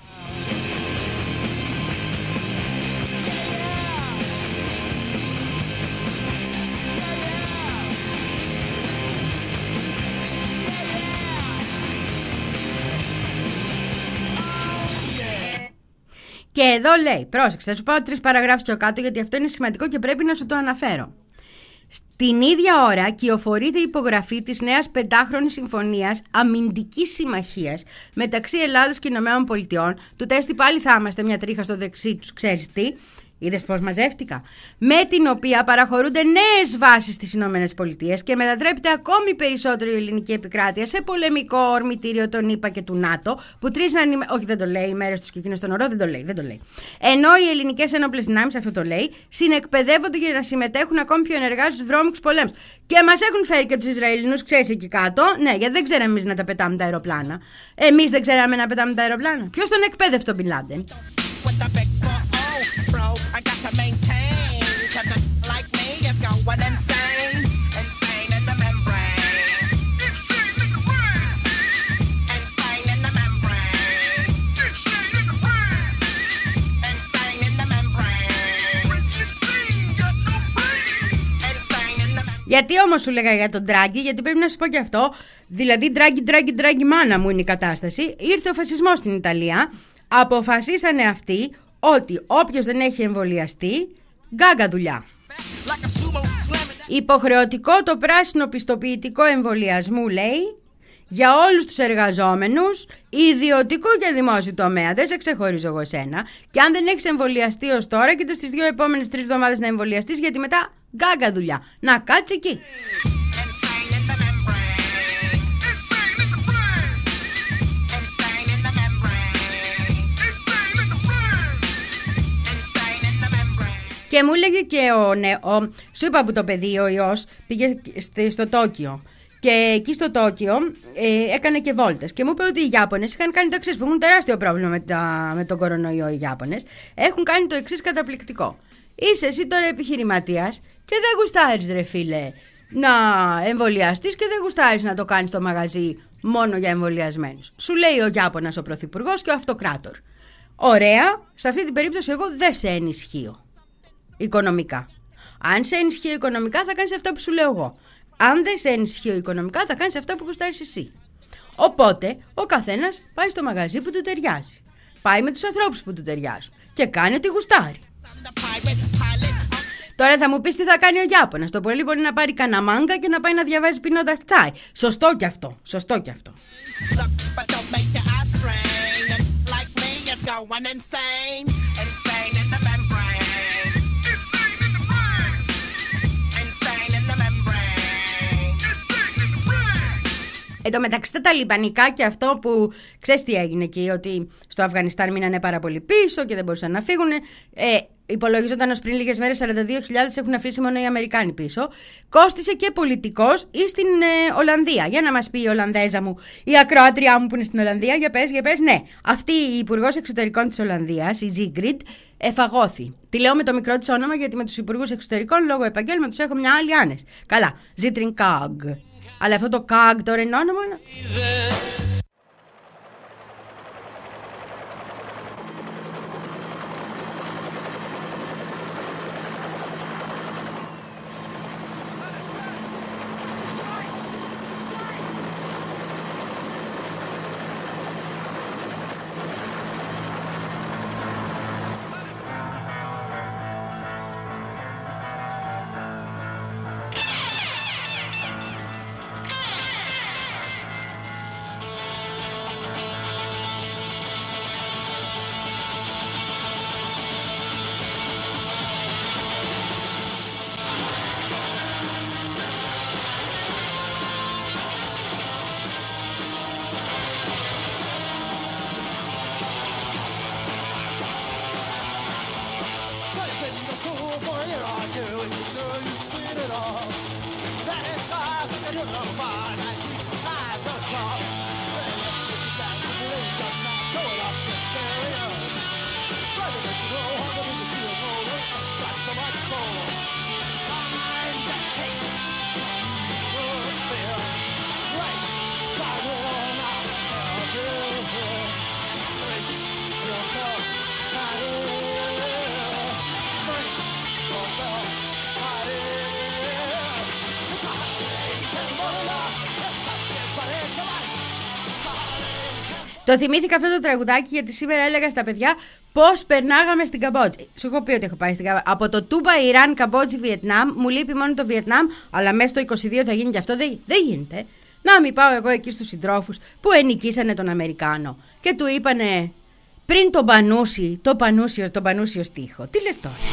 Και εδώ λέει, πρόσεξε, θα σου πάω τρεις παραγράφους πιο κάτω γιατί αυτό είναι σημαντικό και πρέπει να σου το αναφέρω. Στην ίδια ώρα κυοφορείται η υπογραφή της νέας πεντάχρονης συμφωνίας αμυντικής συμμαχίας μεταξύ Ελλάδος και Ηνωμένων Πολιτειών. Του τέστη πάλι θα είμαστε μια τρίχα στο δεξί τους, ξέρεις τι. Είδες πώς μαζεύτηκα. Με την οποία παραχωρούνται νέες βάσεις στις Ηνωμένες Πολιτείες και μετατρέπεται ακόμη περισσότερο η ελληνική επικράτεια σε πολεμικό ορμητήριο των ΗΠΑ και του ΝΑΤΟ, που τρεις να είναι. Όχι, δεν το λέει, οι μέρες τους και εκείνος τον ορό, δεν το λέει, δεν το λέει. Ενώ οι ελληνικές ένοπλες δυνάμεις, αυτό το λέει, συνεκπαιδεύονται για να συμμετέχουν ακόμη πιο ενεργά στους βρώμικους πολέμους. Και μας έχουν φέρει και τους Ισραηλινούς, ξέρεις, εκεί κάτω. Ναι, γιατί δεν ξέραμε εμείς να τα πετάμε τα αεροπλάνα. Εμείς δεν ξέραμε να πετάμε τα αεροπλάνα. Ποιος τον εκπαίδευε τον Μπιν Λάντεν? Bro, I got to maintain, cause a like me is going insane, insane in the membrane, insane in the brain, insane in the membrane, insane in the brain, insane in the membrane, insane, got no brain, insane in the membrane. Γιατί όμως σου λέγα για τον Ντράγκη? Γιατί πρέπει να σου πω και αυτό. Δηλαδή, Ντράγκη, Ντράγκη, Ντράγκη, μάνα μου είναι η κατάσταση. Ήρθε ο φασισμός στην Ιταλία. Αποφασίσανε αυτοί ότι όποιος δεν έχει εμβολιαστεί, γκάγκα δουλειά. Υποχρεωτικό το πράσινο πιστοποιητικό εμβολιασμού, λέει, για όλους τους εργαζόμενους, ιδιωτικό και δημόσιο τομέα. Δεν σε ξεχωρίζω εγώ εσένα. Και αν δεν έχεις εμβολιαστεί ως τώρα, και στις δύο επόμενες τρεις εβδομάδες να εμβολιαστείς, γιατί μετά γκάγκα δουλειά. Να κάτσε εκεί. Και μου έλεγε και ο, ναι, ο, σου είπα που το παιδί, ο ιός, πήγε στο Τόκιο. Και εκεί στο Τόκιο ε, έκανε και βόλτες. Και μου είπε ότι οι Ιάπωνες είχαν κάνει το εξής, που έχουν τεράστιο πρόβλημα με, τα, με τον κορονοϊό οι Ιάπωνες. Έχουν κάνει το εξής καταπληκτικό. Είσαι εσύ τώρα επιχειρηματίας και δεν γουστάρεις, ρε φίλε, να εμβολιαστείς και δεν γουστάρεις να το κάνεις στο μαγαζί μόνο για εμβολιασμένους. Σου λέει ο Ιάπωνας ο πρωθυπουργός και ο αυτοκράτορ. Ωραία, σε αυτή την περίπτωση εγώ δεν σε ενισχύω οικονομικά. Αν σε ενισχύω οικονομικά θα κάνεις αυτά που σου λέω εγώ. Αν δεν σε ενισχύω οικονομικά θα κάνεις αυτά που γουστάρεις εσύ. Οπότε ο καθένας πάει στο μαγαζί που του ταιριάζει. Πάει με τους ανθρώπους που του ταιριάζουν και κάνει ό,τι γουστάρει. Τώρα θα μου πεις τι θα κάνει ο Ιάπωνας. Το πολύ μπορεί να πάρει κανένα μάγκα και να πάει να διαβάζει πίνοντας τσάι. Σωστό κι αυτό. Σωστό κι αυτό. Εν τω μεταξύ τα ταλιμπανικά και αυτό που ξέρεις τι έγινε εκεί, ότι στο Αφγανιστάν μείνανε πάρα πολύ πίσω και δεν μπορούσαν να φύγουν. Ε, υπολογίζονταν ως πριν λίγες μέρες σαράντα δύο χιλιάδες έχουν αφήσει μόνο οι Αμερικάνοι πίσω. Κόστισε και πολιτικός ή στην ε, Ολλανδία. Για να μας πει η Ολλανδέζα μου, η ακροάτριά μου που είναι στην Ολλανδία, για πες, για πες, ναι. Αυτή η Υπουργός Εξωτερικών της Ολλανδίας, η Ζίγκριντ, εφαγώθη. Τη λέω με το μικρό της όνομα γιατί με τους Υπουργούς Εξωτερικών λόγω επαγγέλματος έχω μια άλλη άνεση. Καλά, Ζίτριν Καγκ. Αλλά αυτό το καγκ τώρα είναι όνομα. Το θυμήθηκα αυτό το τραγουδάκι γιατί σήμερα έλεγα στα παιδιά πώς περνάγαμε στην Καμπότζη. Σου έχω πει ότι έχω πάει στην Καμπότζη. Από το Τούμπα, Ιράν, Καμπότζη, Βιετνάμ. Μου λείπει μόνο το Βιετνάμ, αλλά μέσα στο είκοσι δύο θα γίνει και αυτό. Δεν, δεν γίνεται. Να μην πάω εγώ εκεί στους συντρόφους που ενοικήσανε τον Αμερικάνο και του είπανε πριν τον Πανούσι, το Πανούσιο, τον Πανούσιο στίχο. Τι λες τώρα?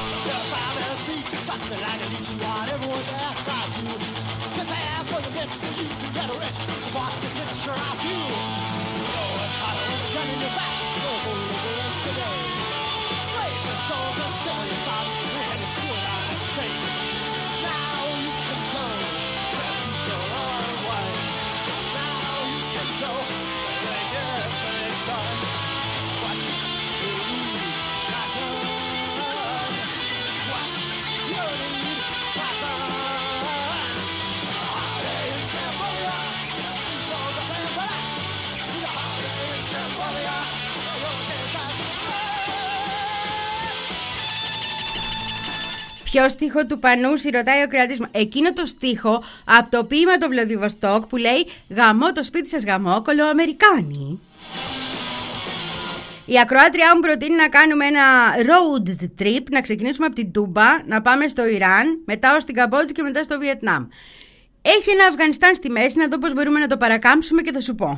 Ποιο στίχο του Πανούσι, ρωτάει ο Κρατής μου. Εκείνο το στίχο από το ποίημα του Βλαδιβοστόκ που λέει «Γαμώ το σπίτι σας γαμώ, κολοαμερικάνοι». Η ακροάτριά μου προτείνει να κάνουμε ένα road trip, να ξεκινήσουμε από την Τούμπα, να πάμε στο Ιράν, μετά ως την Καμπότζη και μετά στο Βιετνάμ. Έχει ένα Αφγανιστάν στη μέση, να δω πώς μπορούμε να το παρακάμψουμε και θα σου πω.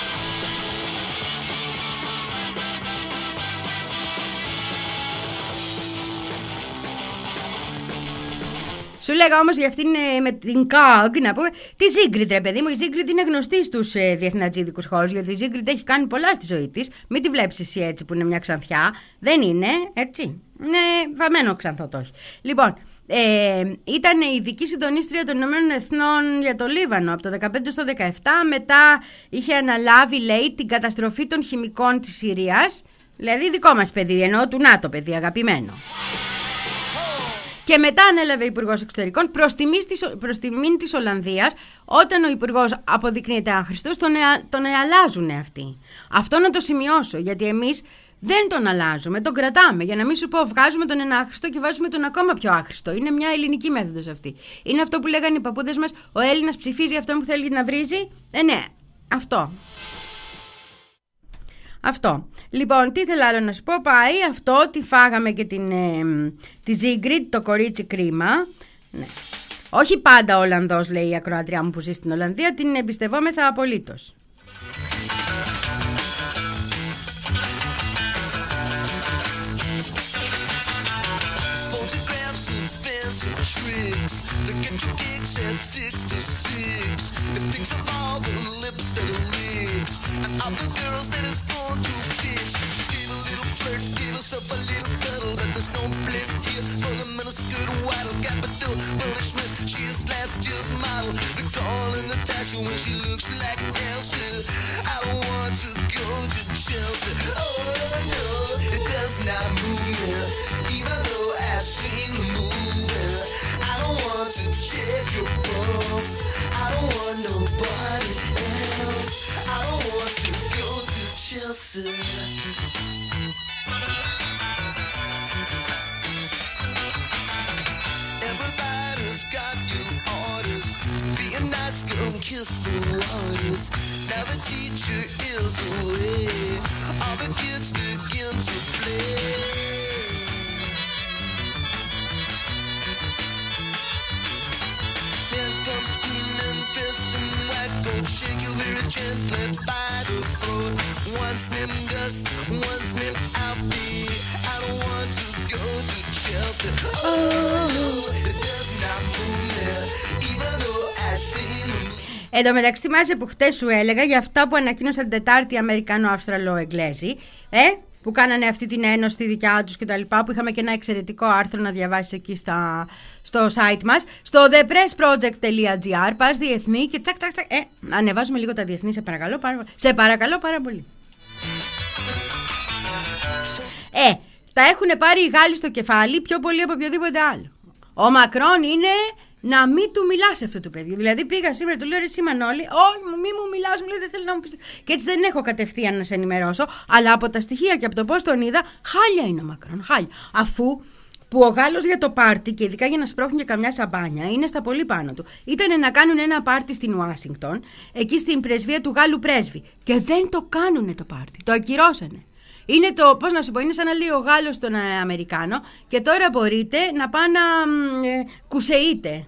Σου λέγα όμως για αυτήν με την Κόγκ, να πούμε, τη Ζίγκριντ, ρε παιδί μου. Η Ζίγκριντ είναι γνωστή στους ε, διεθνατζίδικους χώρους, γιατί η Ζίγκριντ έχει κάνει πολλά στη ζωή της. Μην τη βλέπεις εσύ έτσι που είναι μια ξανθιά. Δεν είναι, έτσι. Είναι βαμμένο ξανθό το έχει. Λοιπόν, ε, ήταν ειδική συντονίστρια των Ηνωμένων Εθνών για το Λίβανο από το δεκαπέντε στο δεκαεπτά. Μετά είχε αναλάβει, λέει, την καταστροφή των χημικών της Συρίας. Δηλαδή δικό μας παιδί, εννοώ του ΝΑΤΟ παιδί, αγαπημένο. Και μετά ανέλαβε υπουργός εξωτερικών προς τιμήν της Ολλανδίας, όταν ο υπουργός αποδεικνύεται άχρηστος, τον, εα, τον εαλάζουν αυτοί. Αυτό να το σημειώσω, γιατί εμείς δεν τον αλλάζουμε, τον κρατάμε. Για να μην σου πω, βγάζουμε τον ένα άχρηστο και βάζουμε τον ακόμα πιο άχρηστο. Είναι μια ελληνική μέθοδος αυτή. Είναι αυτό που λέγανε οι παππούδες μας, ο Έλληνας ψηφίζει αυτόν που θέλει να βρίζει. Ε, ναι, αυτό. Αυτό. Λοιπόν, τι ήθελα άλλο να σου πω, πάει αυτό, τη φάγαμε και την, ε, τη Ζίγκριντ, το κορίτσι κρίμα. Ναι. Όχι πάντα ο Ολλανδός, λέει η ακροάτριά μου που ζει στην Ολλανδία, την εμπιστευόμεθα απολύτως. And all the girls that is going to pitch. Give a little flirt, give herself a little cuddle, but there's no place here for the miniskirt waddle. Capital punishment, she is last year's model. We call her Natasha when she looks like Elsa. I don't want to go to Chelsea. Oh no, it does not move me, even though I've seen the movie. I don't want to check your pulse. I don't want nobody else. I don't want to go to Chelsea. Everybody's got new orders. Be a nice girl and kiss the waters. Now the teacher is away. All the kids begin to play. Here comes Queen and dressed in white gold. Shake you very gently by the throat. One's named Gus, one's named Alfie. I don't want to go to Chelsea. Oh, it does not move me, even though I see them. Εν τω μεταξύ, θυμάσαι που χτες σου έλεγα για αυτά που ανακοίνωσαν την Τετάρτη Αμερικανό-Αυστραλό-Εγγλέζοι. Ε, που κάνανε αυτή την ένωση τη δικιά τους κτλ. Που είχαμε και ένα εξαιρετικό άρθρο να διαβάσεις εκεί στα, στο site μας. Στο the press project dot g r πας διεθνή και τσακ τσακ τσακ. Ε, ανεβάζουμε λίγο τα διεθνή, σε παρακαλώ πάρα, σε παρακαλώ πάρα πολύ. Ε, τα έχουν πάρει οι Γάλλοι στο κεφάλι πιο πολύ από οποιοδήποτε άλλο. Ο Μακρόν είναι να μην του μιλάς αυτό το παιδί. Δηλαδή πήγα σήμερα, του λέω ρε εσύ Μανώλη, όχι μη μου μιλάς, μου λέει δεν θέλω να μου πεις. Και έτσι δεν έχω κατευθείαν να σε ενημερώσω, αλλά από τα στοιχεία και από το πώς τον είδα, χάλια είναι ο Μακρόν, χάλια. Αφού που ο Γάλλος για το πάρτι και ειδικά για να σπρώχνει και καμιά σαμπάνια είναι στα πολύ πάνω του. Ήτανε να κάνουν ένα πάρτι στην Ουάσιγκτον, εκεί στην πρεσβεία του Γάλλου πρέσβη. Και δεν το κάνουνε το πάρτι, το ακυρώσανε. Είναι το, πώς να σου πω, είναι σαν να λέει ο Γάλλος στον ε, Αμερικάνο και τώρα μπορείτε να πάνε να ε, κουσεείτε.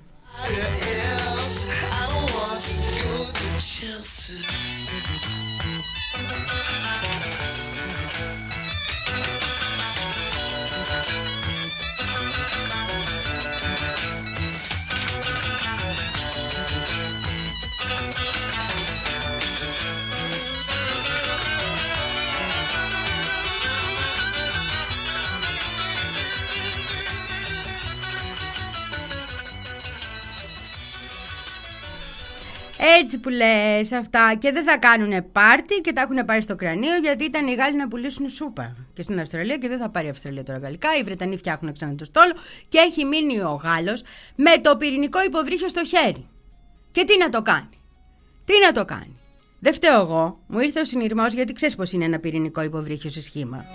Έτσι που λες αυτά και δεν θα κάνουνε πάρτι και τα έχουν πάρει στο κρανίο γιατί ήταν οι Γάλλοι να πουλήσουν σούπα και στην Αυστραλία και δεν θα πάρει η Αυστραλία τώρα γαλλικά, οι Βρετανοί φτιάχνουν ξανά το στόλο και έχει μείνει ο Γάλλος με το πυρηνικό υποβρύχιο στο χέρι. Και τι να το κάνει, τι να το κάνει. Δεν φταίω εγώ, μου ήρθε ο συνειρμός γιατί ξέρεις πως είναι ένα πυρηνικό υποβρύχιο σε σχήμα.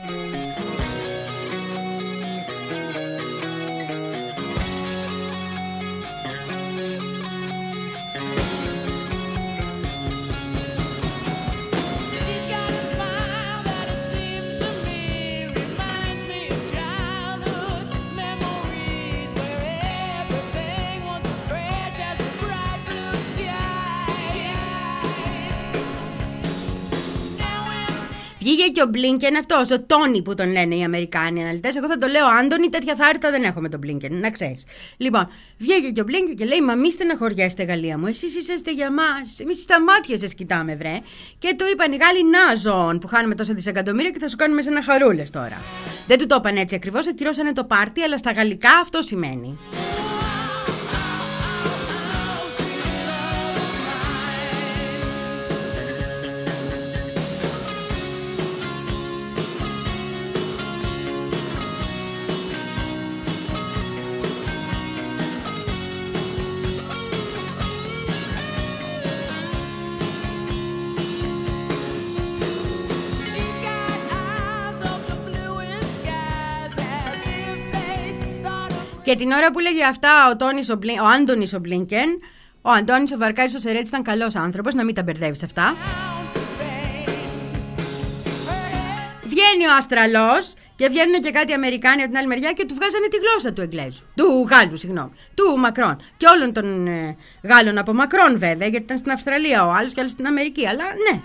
Βγήκε και ο Μπλίνκεν αυτός, ο Τόνι που τον λένε οι Αμερικάνοι αναλυτές. Εγώ θα το λέω Άντωνη, τέτοια θάρρυτα δεν έχω με τον Μπλίνκεν, να ξέρεις. Λοιπόν, βγήκε και ο Μπλίνκεν και λέει: μα μη στεναχωριέστε Γαλλία μου, εσείς είσαστε για μας. Εμείς στα μάτια σας κοιτάμε, βρε. Και του είπαν οι Γάλλοι: να ζώων που χάνουμε τόσα δισεκατομμύρια και θα σου κάνουμε σαν χαρούλες τώρα. Δεν του το είπαν έτσι ακριβώς, ακυρώσανε το πάρτι, αλλά στα γαλλικά αυτό σημαίνει. Και την ώρα που λέγε αυτά ο, Τόνις, ο, Μπλin, ο Άντωνης ο Μπλίνκεν, ο Αντώνης ο Βαρκάρης ο Σερέτης ήταν καλός άνθρωπος, να μην τα μπερδεύεις αυτά. Βγαίνει ο Αστραλός και βγαίνουν και κάτι Αμερικάνοι από την άλλη μεριά και του βγάζανε τη γλώσσα του Εγγλέζου. Του Γάλλου, συγγνώμη. Του Μακρόν. Και όλων των ε, Γάλλων από Μακρόν βέβαια, γιατί ήταν στην Αυστραλία ο άλλος και άλλος στην Αμερική, αλλά ναι.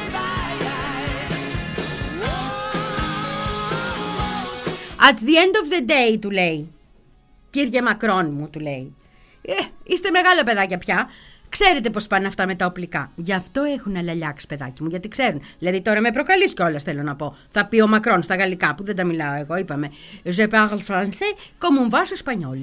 At the end of the day, του λέει. Κύριε Μακρόν μου, του λέει. Ε, είστε μεγάλα παιδάκια πια. Ξέρετε πώς πάνε αυτά με τα οπλικά. Γι' αυτό έχουν αλαλιάξει, παιδάκι μου, γιατί ξέρουν. Δηλαδή τώρα με προκαλείς κιόλας, θέλω να πω. Θα πει ο Μακρόν στα γαλλικά, που δεν τα μιλάω εγώ, είπαμε. Je parle français comme un vache espagnol.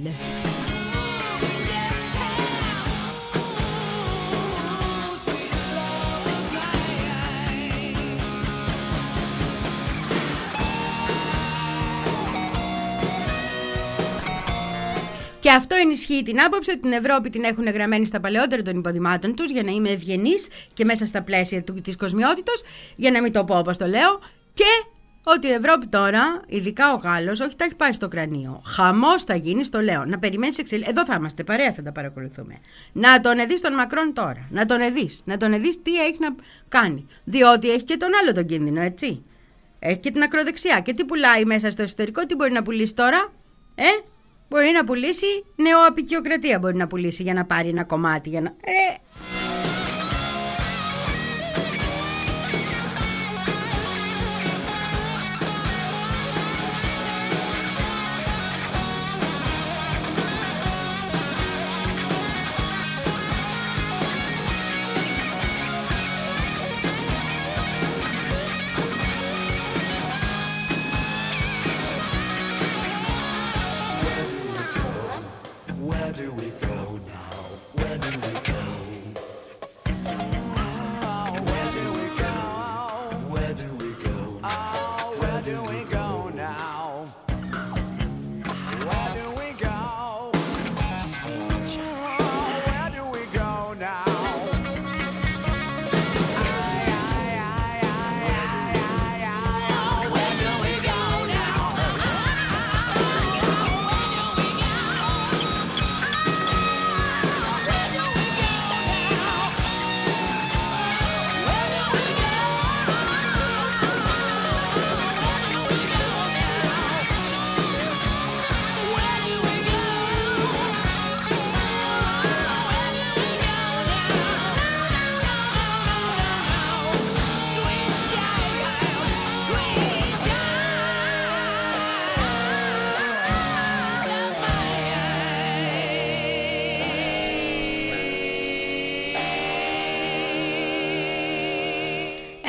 Και αυτό ενισχύει την άποψη ότι την Ευρώπη την έχουν γραμμένη στα παλαιότερα των υποδημάτων τους για να είμαι ευγενής και μέσα στα πλαίσια της κοσμιότητος, για να μην το πω όπως το λέω, και ότι η Ευρώπη τώρα, ειδικά ο Γάλλος, όχι τα έχει πάρει στο κρανίο. Χαμός θα γίνει, στο λέω. Να περιμένεις εξελίξεις. Εδώ θα είμαστε, παρέα θα τα παρακολουθούμε. Να τον εδείς τον Μακρόν τώρα. Να τον εδείς. Να τον εδείς τι έχει να κάνει. Διότι έχει και τον άλλο τον κίνδυνο, έτσι. Έχει και την ακροδεξιά. Και τι πουλάει μέσα στο εσωτερικό, τι μπορεί να πουλήσει τώρα, ε? Μπορεί να πουλήσει νεοαπικιοκρατία, μπορεί να πουλήσει για να πάρει ένα κομμάτι, για να... Ε.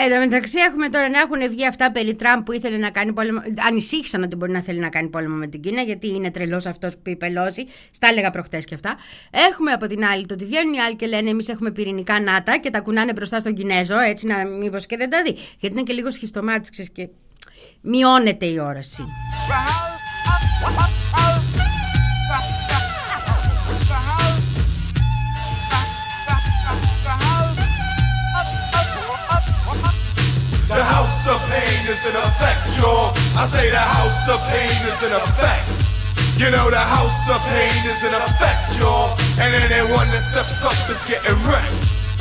Εν τω μεταξύ, έχουμε τώρα να έχουν βγει αυτά περί Τραμπ που ήθελε να κάνει πόλεμο. Ανησύχησαν ότι μπορεί να θέλει να κάνει πόλεμο με την Κίνα, γιατί είναι τρελός αυτός που είπε Πελώση. Στα έλεγα προχτές και αυτά. Έχουμε από την άλλη το ότι βγαίνουν οι άλλοι και λένε εμείς έχουμε πυρηνικά νάτα και τα κουνάνε μπροστά στον Κινέζο, έτσι να μήπως και δεν τα δει. Γιατί είναι και λίγο σχιστομάτιξες και μειώνεται η όραση. The house of pain is in effect, y'all. I say the house of pain is in effect. You know the house of pain is in effect, y'all. And anyone that steps up is getting wrecked.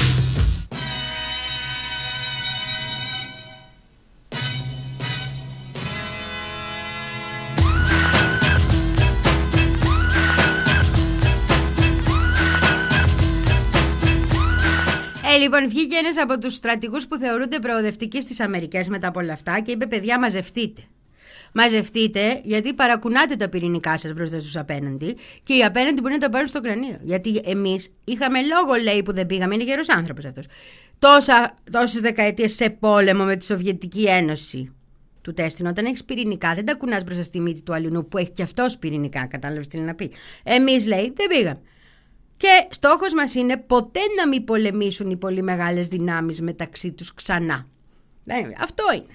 Ε, λοιπόν, βγήκε ένας από τους στρατηγούς που θεωρούνται προοδευτικοί στις Αμερικές μετά από όλα αυτά και είπε: παιδιά, μαζευτείτε. Μαζευτείτε, γιατί παρακουνάτε τα πυρηνικά σας μπροστά στους απέναντι και οι απέναντι μπορεί να τα πάρουν στο κρανίο. Γιατί εμείς είχαμε λόγο, λέει, που δεν πήγαμε, είναι γερός άνθρωπος αυτός. Τόσα, τόσες δεκαετίες σε πόλεμο με τη Σοβιετική Ένωση. Του τέστην, όταν έχεις πυρηνικά, δεν τα κουνάς μπροστά στη μύτη του αλληνού που έχει και αυτός πυρηνικά. Κατάλαβες τι είναι να πει. Εμείς, λέει, δεν πήγαμε. Και στόχος μας είναι ποτέ να μην πολεμήσουν οι πολύ μεγάλες δυνάμεις μεταξύ τους ξανά. Αυτό είναι.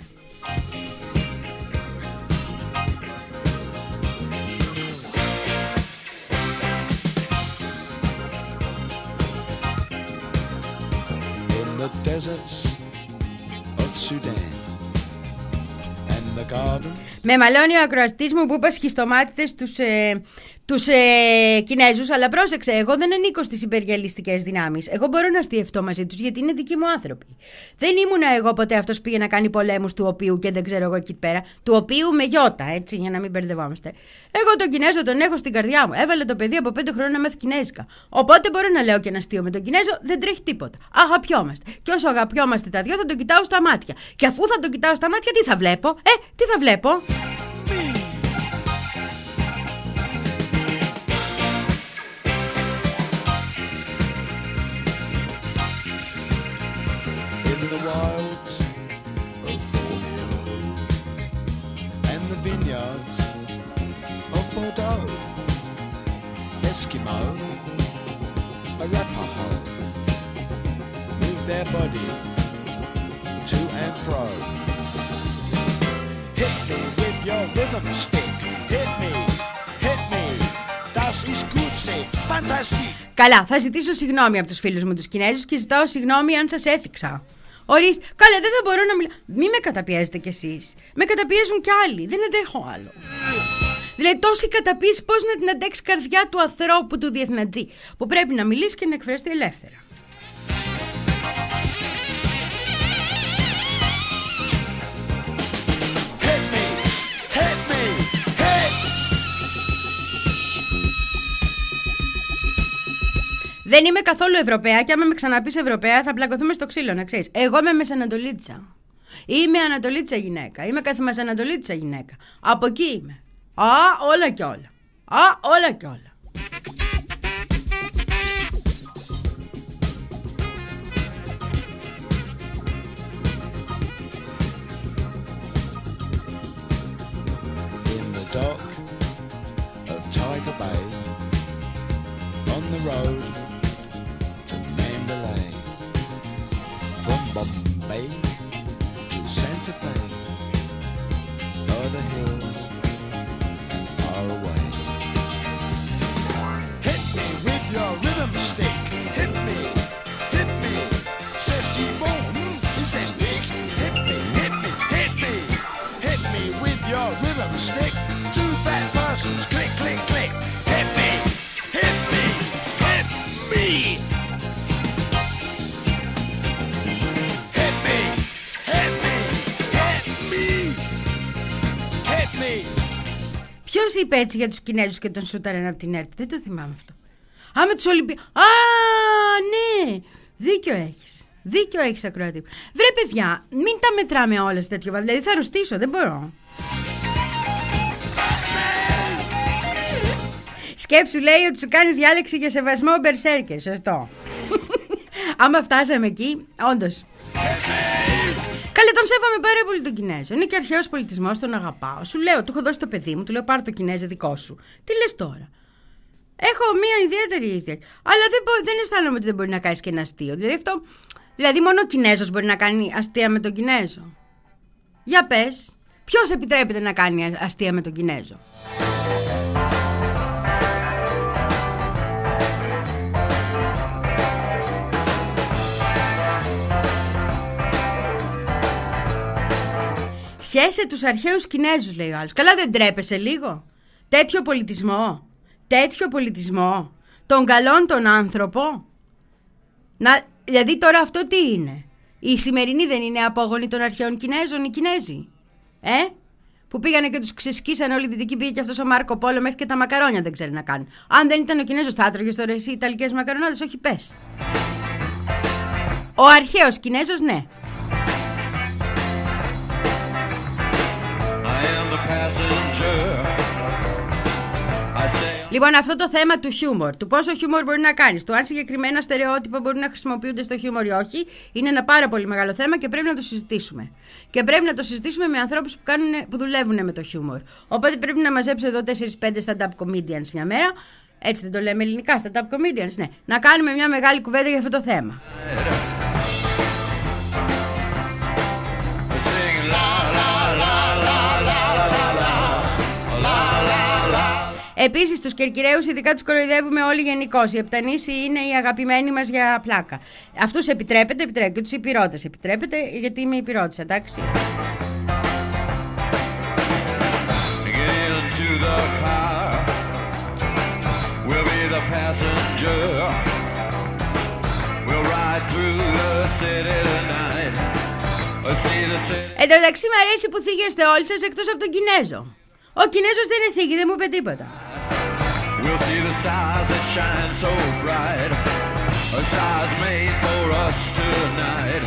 In the deserts of Sudan and the garden. Με μαλώνει ο ακροαστής μου που είπα σχιστομάτιτες τους, ε, τους ε, Κινέζους, αλλά πρόσεξε, εγώ δεν ανήκω στις υπεριαλιστικές δυνάμεις. Εγώ μπορώ να αστιευτώ μαζί τους γιατί είναι δικοί μου άνθρωποι. Δεν ήμουνα εγώ ποτέ αυτός που πήγε να κάνει πολέμους του οποίου και δεν ξέρω εγώ εκεί πέρα. Του οποίου με γιώτα, έτσι, για να μην μπερδευόμαστε. Εγώ τον Κινέζο τον έχω στην καρδιά μου. Έβαλε το παιδί από πέντε χρόνια να μάθει Κινέζικα. Οπότε μπορώ να λέω και ένα αστείο με τον Κινέζο, δεν τρέχει τίποτα. Αγαπιόμαστε. Και όσο αγαπιόμαστε τα δυο, θα τον κοιτάω στα μάτια. Και αφού θα τον κοιτάω στα μάτια, τι θα βλέπω, ε, τι θα βλέπω. The wilds of Borneo and the vineyards of Bordeaux, Eskimo, Arapaho, move their body to and fro. Hit me with your rhythm stick, hit me, hit me, das ist gut, say, fantastic. Καλά, θα ζητήσω συγγνώμη από τους φίλους μου τους Κινέζους και ζητάω συγγνώμη αν σας έθιξα. Ορίστε, καλά, δεν θα μπορώ να μιλάω. Μη με καταπιέζετε κι εσείς. Με καταπιέζουν κι άλλοι. Δεν αντέχω άλλο. Δηλαδή, τόση καταπίεση, πώς να την αντέξει η καρδιά του ανθρώπου του διεθνατζή, που πρέπει να μιλήσει και να εκφραστεί ελεύθερα. Δεν είμαι καθόλου Ευρωπαία και άμα με ξαναπείς Ευρωπαία θα πλακωθούμε στο ξύλο, να ξέρεις. Εγώ είμαι Μεσανατολίτσα. Είμαι Ανατολίτσα γυναίκα. Είμαι Καθημασανατολίτσα γυναίκα. Από εκεί είμαι. Α, όλα και όλα. Α, όλα και όλα. In the dock of Tiger Bay, on the road to Mandalay, from Bombay to Santa Fe, o'er the hills and far away. Hit me with your rhythm stick, hit me, hit me, says Simone, he says Nick, hit me, hit me, hit me, hit me with your rhythm stick, two fat persons, click, click, click, hit me, hit me, hit me, hit me, hit me, hit me, hit me. Ποιος είπε έτσι για τους Κινέζους και τον σούταραν από την έρτη? Δεν το θυμάμαι αυτό. Α, με τους Ολυμπιακούς. Α, ναι, δίκιο έχεις. Δίκιο έχεις, ακροατή. Βρε παιδιά, μην τα μετράμε όλα σε τέτοιο βαθμό. Δηλαδή θα αρρωστήσω, δεν μπορώ. Σκέψου, λέει, ότι σου κάνει διάλεξη για σεβασμό ο Μπερσέρκερ. Σωστό. Άμα φτάσαμε εκεί, όντως. τον σέβομαι πάρα πολύ τον Κινέζο. Είναι και αρχαίος πολιτισμός, τον αγαπάω. Σου λέω, του έχω δώσει το παιδί μου, του λέω πάρε το Κινέζο δικό σου. Τι λες τώρα? Έχω μία ιδιαίτερη. Αλλά δεν, μπο, δεν αισθάνομαι ότι δεν μπορεί να κάνει και ένα αστείο. Δηλαδή, αυτό, δηλαδή μόνο ο Κινέζος μπορεί να κάνει αστεία με τον Κινέζο. Για πες, ποιος επιτρέπεται να κάνει αστεία με τον Κινέζο? Χέσε τους αρχαίους Κινέζους, λέει ο άλλος. Καλά, δεν τρέπεσαι λίγο? Τέτοιο πολιτισμό, τέτοιο πολιτισμό των καλών τον άνθρωπο. Να, δηλαδή τώρα αυτό τι είναι? Η σημερινή δεν είναι απόγονοι των αρχαίων Κινέζων, οι Κινέζοι? Ε? Που πήγανε και τους ξεσκίσαν όλη τη Δυτική, πήγε και αυτός ο Μάρκο Πόλο, μέχρι και τα μακαρόνια δεν ξέρει να κάνει. Αν δεν ήταν ο Κινέζος, θα έτρωγες τώρα εσύ ιταλικές μακαρονάδες? Όχι, πες. Ο αρχαίος Κινέζος, ναι. Λοιπόν, αυτό το θέμα του χιούμορ, του πόσο χιούμορ μπορεί να κάνεις, του αν συγκεκριμένα στερεότυπα μπορούν να χρησιμοποιούνται στο χιούμορ ή όχι, είναι ένα πάρα πολύ μεγάλο θέμα και πρέπει να το συζητήσουμε. Και πρέπει να το συζητήσουμε με ανθρώπους που, κάνουν, που δουλεύουν με το χιούμορ. Οπότε πρέπει να μαζέψω εδώ τέσσερα πέντε stand-up comedians μια μέρα. Έτσι δεν το λέμε ελληνικά, stand-up comedians, ναι. Να κάνουμε μια μεγάλη κουβέντα για αυτό το θέμα. Επίσης, τους Κερκυραίους ειδικά τους κοροϊδεύουμε όλοι γενικώς. Οι Επτανήσοι είναι οι αγαπημένοι μας για πλάκα. Αυτούς επιτρέπεται, επιτρέπεται. Και τους Υπηρώτες επιτρέπεται, γιατί είμαι Υπηρώτης, εντάξει. Εν τω μεταξύ μου αρέσει που θίγεστε όλοι σας εκτός από τον Κινέζο. Ο Κινέζος δεν είναι θήκη, δεν μου είπε τίποτα. We'll see the stars that shine so bright. A stars made for us tonight.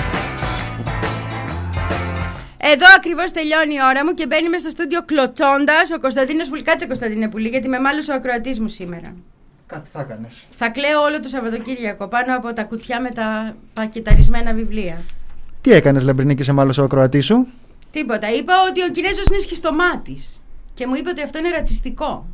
Εδώ ακριβώς τελειώνει η ώρα μου και μπαίνει μες στο στούντιο κλωτσώντας ο Κωνσταντίνος Πουλή. Κάτσε, Κωνσταντίνε Πουλή, γιατί με μάλωσε ο ακροατής μου σήμερα. Κάτι θα έκανες. Θα κλαίω όλο το Σαββατοκύριακο πάνω από τα κουτιά με τα πακεταρισμένα βιβλία. Τι έκανες, Λαμπρινή, και σε μάλωσε ο ακροατής σου? Τίποτα. Είπα ότι ο Κινέζος είναι σχιστομάτης. Και μου είπε ότι αυτό είναι ρατσιστικό.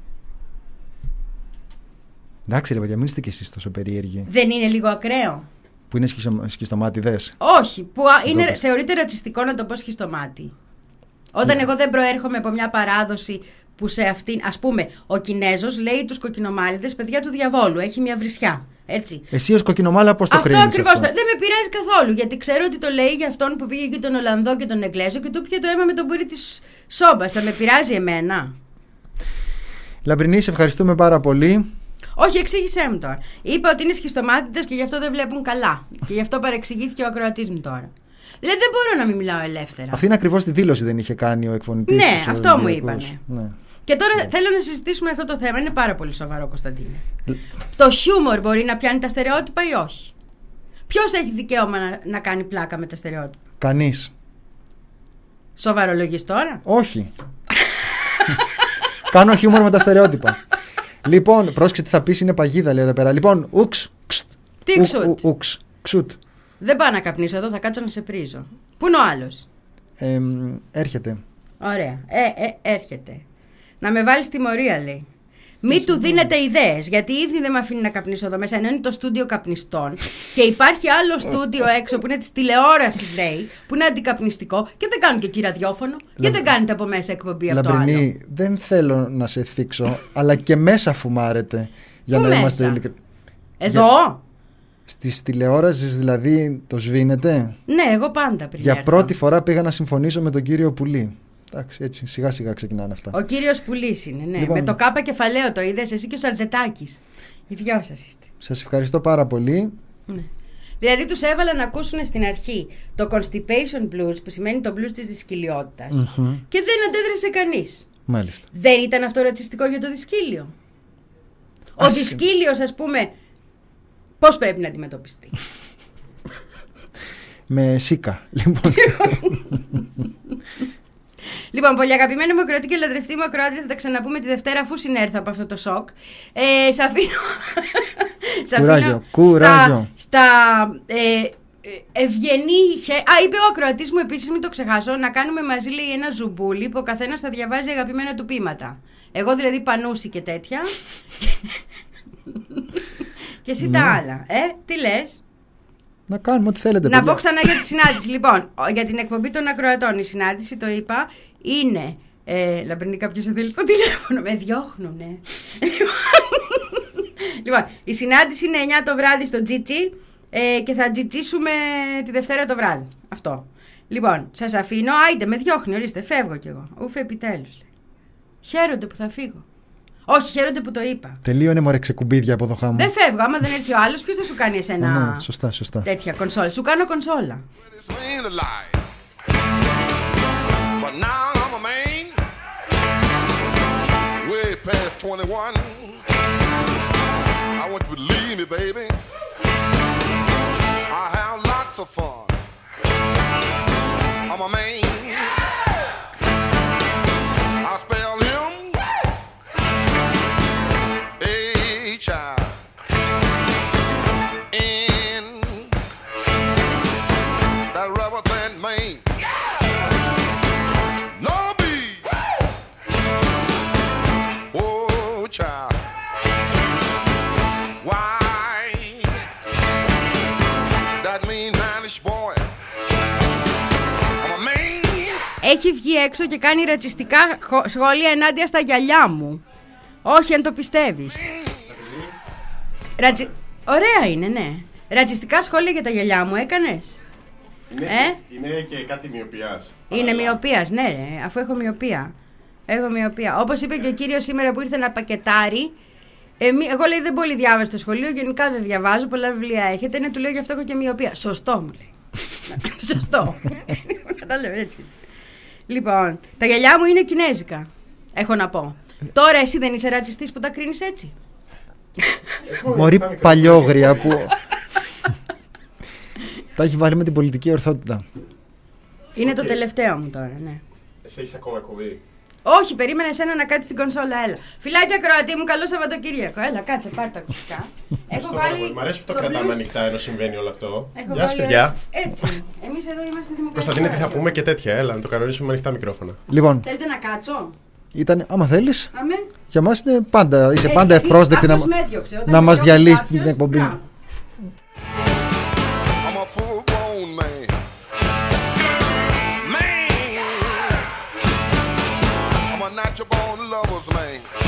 Εντάξει, ρε παιδιά, μην είστε κι εσείς τόσο περίεργοι. Δεν είναι λίγο ακραίο? Που είναι σχιστομάτιδες. Όχι, που είναι, θεωρείται ρατσιστικό να το πω σχιστομάτι. Όταν yeah. εγώ δεν προέρχομαι από μια παράδοση που σε αυτήν, ας πούμε, ο Κινέζος λέει τους κοκκινομάλιδες παιδιά του διαβόλου. Έχει μια βρισιά. Έτσι. Εσύ ως κοκκινομάλα πώς το κρίνεις? Αυτό ακριβώς. Δεν με πειράζει καθόλου. Γιατί ξέρω ότι το λέει για αυτόν που πήγε και τον Ολλανδό και τον Εγγλέζο και του πήγε το αίμα με τον πουρί της σόμπας. Θα με πειράζει εμένα? Λαμπρινή, σε ευχαριστούμε πάρα πολύ. Όχι, εξήγησέ μου τώρα. Είπα ότι είναι σχιστομάτιδες και γι' αυτό δεν βλέπουν καλά. Και γι' αυτό παρεξηγήθηκε ο ακροατής μου τώρα. Δηλαδή δεν μπορώ να μην μιλάω ελεύθερα. Αυτή είναι ακριβώς τη δήλωση δεν είχε κάνει ο εκφωνητής. Ναι, αυτό μου είπανε. Ναι. Και τώρα yeah. θέλω να συζητήσουμε αυτό το θέμα. Είναι πάρα πολύ σοβαρό, Κωνσταντίνε. L- το χιούμορ μπορεί να πιάνει τα στερεότυπα ή όχι? Ποιος έχει δικαίωμα να, να κάνει πλάκα με τα στερεότυπα? Κανείς. Σοβαρολογείς τώρα? Όχι. Κάνω χιούμορ με τα στερεότυπα. Λοιπόν, πρόσεξε τι θα πεις, είναι παγίδα λέει εδώ πέρα. Λοιπόν, ουξ. Τι ξουτ? Ουξ. Ξουτ. Δεν πάω να καπνίσω εδώ, θα κάτσω να σε πρίζω. Πού είναι ο άλλος? Ε, έρχεται. Ωραία. Ε, ε, έρχεται. Να με βάλει τιμωρία, λέει. Μην του δίνετε ιδέες, γιατί ήδη δεν με αφήνει να καπνίσω εδώ μέσα. Ενώ είναι το στούντιο καπνιστών και υπάρχει άλλο στούντιο έξω που είναι τη τηλεόραση, λέει, που είναι αντικαπνιστικό και δεν κάνουν και εκεί ραδιόφωνο. Και δεν κάνετε από μέσα εκπομπή από το άλλο. Λαμπρινή, δεν θέλω να σε θίξω, αλλά και μέσα φουμάρετε. Για Πού να μέσα? είμαστε ειλικρινεί. Εδώ? Για... Στις τηλεόρασεις δηλαδή το σβήνετε? Ναι, εγώ πάντα πριν. Για έρθω. πρώτη φορά πήγα να συμφωνήσω με τον κύριο Πουλή. Εντάξει, έτσι, σιγά σιγά ξεκινάνε αυτά. Ο κύριος Πουλής είναι, ναι. Λοιπόν, με το κάπα κεφαλαίο το είδες, εσύ και ο Σαρτζετάκης. Οι δυο σας είστε. Σας ευχαριστώ πάρα πολύ. Ναι. Δηλαδή τους έβαλα να ακούσουν στην αρχή το constipation blues, που σημαίνει το blues της δυσκυλιότητας, mm-hmm. και δεν αντέδρασε κανείς. Μάλιστα. Δεν ήταν αυτό ρατσιστικό για το δυσκύλιο? Ο Ας... δυσκύλιος, ας πούμε, πώς πρέπει να αντιμετωπιστεί? Με σίκα, λοιπόν. Λοιπόν, πολύ αγαπημένο μου ακροατή και λατρευτή μου ακροάτρια, θα τα ξαναπούμε τη Δευτέρα αφού συνέρθω από αυτό το σοκ. Ε, σ' αφήνω, σ' αφήνω κουράγιο, κουράγιο. Στα, στα ε, Ευγενή είχε. Α, είπε ο ακροατής μου επίσης, μην το ξεχάσω, να κάνουμε μαζί, λέει, ένα ζουμπούλι που ο καθένας θα διαβάζει αγαπημένα του ποίηματα. Εγώ δηλαδή Πανούση και τέτοια. Και εσύ τα άλλα. Ε, τι λες? Να κάνουμε ό,τι θέλετε. Να παιδιά. πω ξανά για τη συνάντηση. Λοιπόν, για την εκπομπή των ακροατών, η συνάντηση, το είπα, είναι. Ε, Λαμπρινή, κάποιος σε θέλει στο τηλέφωνο. Με διώχνουνε. Λοιπόν, η συνάντηση είναι εννιά το βράδυ στο Τζίτσι ε, και θα τζιτσίσουμε τη Δευτέρα το βράδυ. Αυτό. Λοιπόν, σας αφήνω. Άιντε, με διώχνει, ορίστε, φεύγω κι εγώ. Ούφε, επιτέλους. Λέει. Χαίρονται που θα φύγω. Όχι, χαίρονται που το είπα. Τελείωνε μωρέ ξεκουμπίδια από το χάμο. Δεν φεύγω. Άμα δεν έρθει ο άλλος, ποιος θα σου κάνει εσένα. Ναι, σωστά, σωστά. Τέτοια κονσόλα. Σου κάνω κονσόλα. But now I'm a man, way past twenty-one. I want you to believe me, baby. I have lots of fun. I'm a man. I spell him H I N. That rubber band man. Έχει βγει έξω και κάνει ρατσιστικά σχόλια ενάντια στα γυαλιά μου. Όχι αν το πιστεύεις. Ρατζι... Ωραία είναι, ναι. Ρατσιστικά σχόλια για τα γυαλιά μου έκανες? Είναι, ε? είναι και κάτι μοιοπιάς. Είναι μοιοπίας, ναι ρε, αφού έχω μοιοπία. Έχω μοιοπία. Όπως είπε και ο κύριος σήμερα που ήρθε να πακετάρει. Εμεί, εγώ λέει δεν πολύ διάβασα στο σχολείο, γενικά δεν διαβάζω, πολλά βιβλία έχετε. Ναι, του λέω γι' αυτό έχω και μοιοπία. Σωστό μου λέει. Σωστό. Κατάλαβε έτσι. Λοιπόν, τα γυαλιά μου είναι κινέζικα. Έχω να πω. Τώρα εσύ δεν είσαι ρατσιστής που τα κρίνεις έτσι? Μωρή παλιόγρια που τα έχει βάλει με την πολιτική ορθότητα. Είναι okay. Το τελευταίο μου τώρα, ναι. Εσύ έχεις ακόμα εκπομπή? Όχι, περίμενε εσένα να κάτσεις στην κονσόλα, έλα. Φιλάκια Κροατή μου, καλό Σαββατοκύριακο. Έλα, κάτσε, πάρ' τα ακουστικά. Έχω βάλει. Μ' αρέσει που το κρατάμε ανοιχτά ενώ συμβαίνει όλο αυτό. Έχω Γεια σας, παιδιά. Έτσι. Εμείς εδώ είμαστε δημοκρατικοί. Κωνσταντίνε, τι θα πούμε και τέτοια, έλα, να το κανονίσουμε με ανοιχτά μικρόφωνα. Λοιπόν. Θέλετε να κάτσω? Ήταν, άμα θέλεις. Αμέ. Για μας είναι πάντα, είσαι πάντα ευπρόσδεκτη να, να μας διαλύσει την εκπομπή. I'm a full grown man. Man, I'm a natural born lover's man.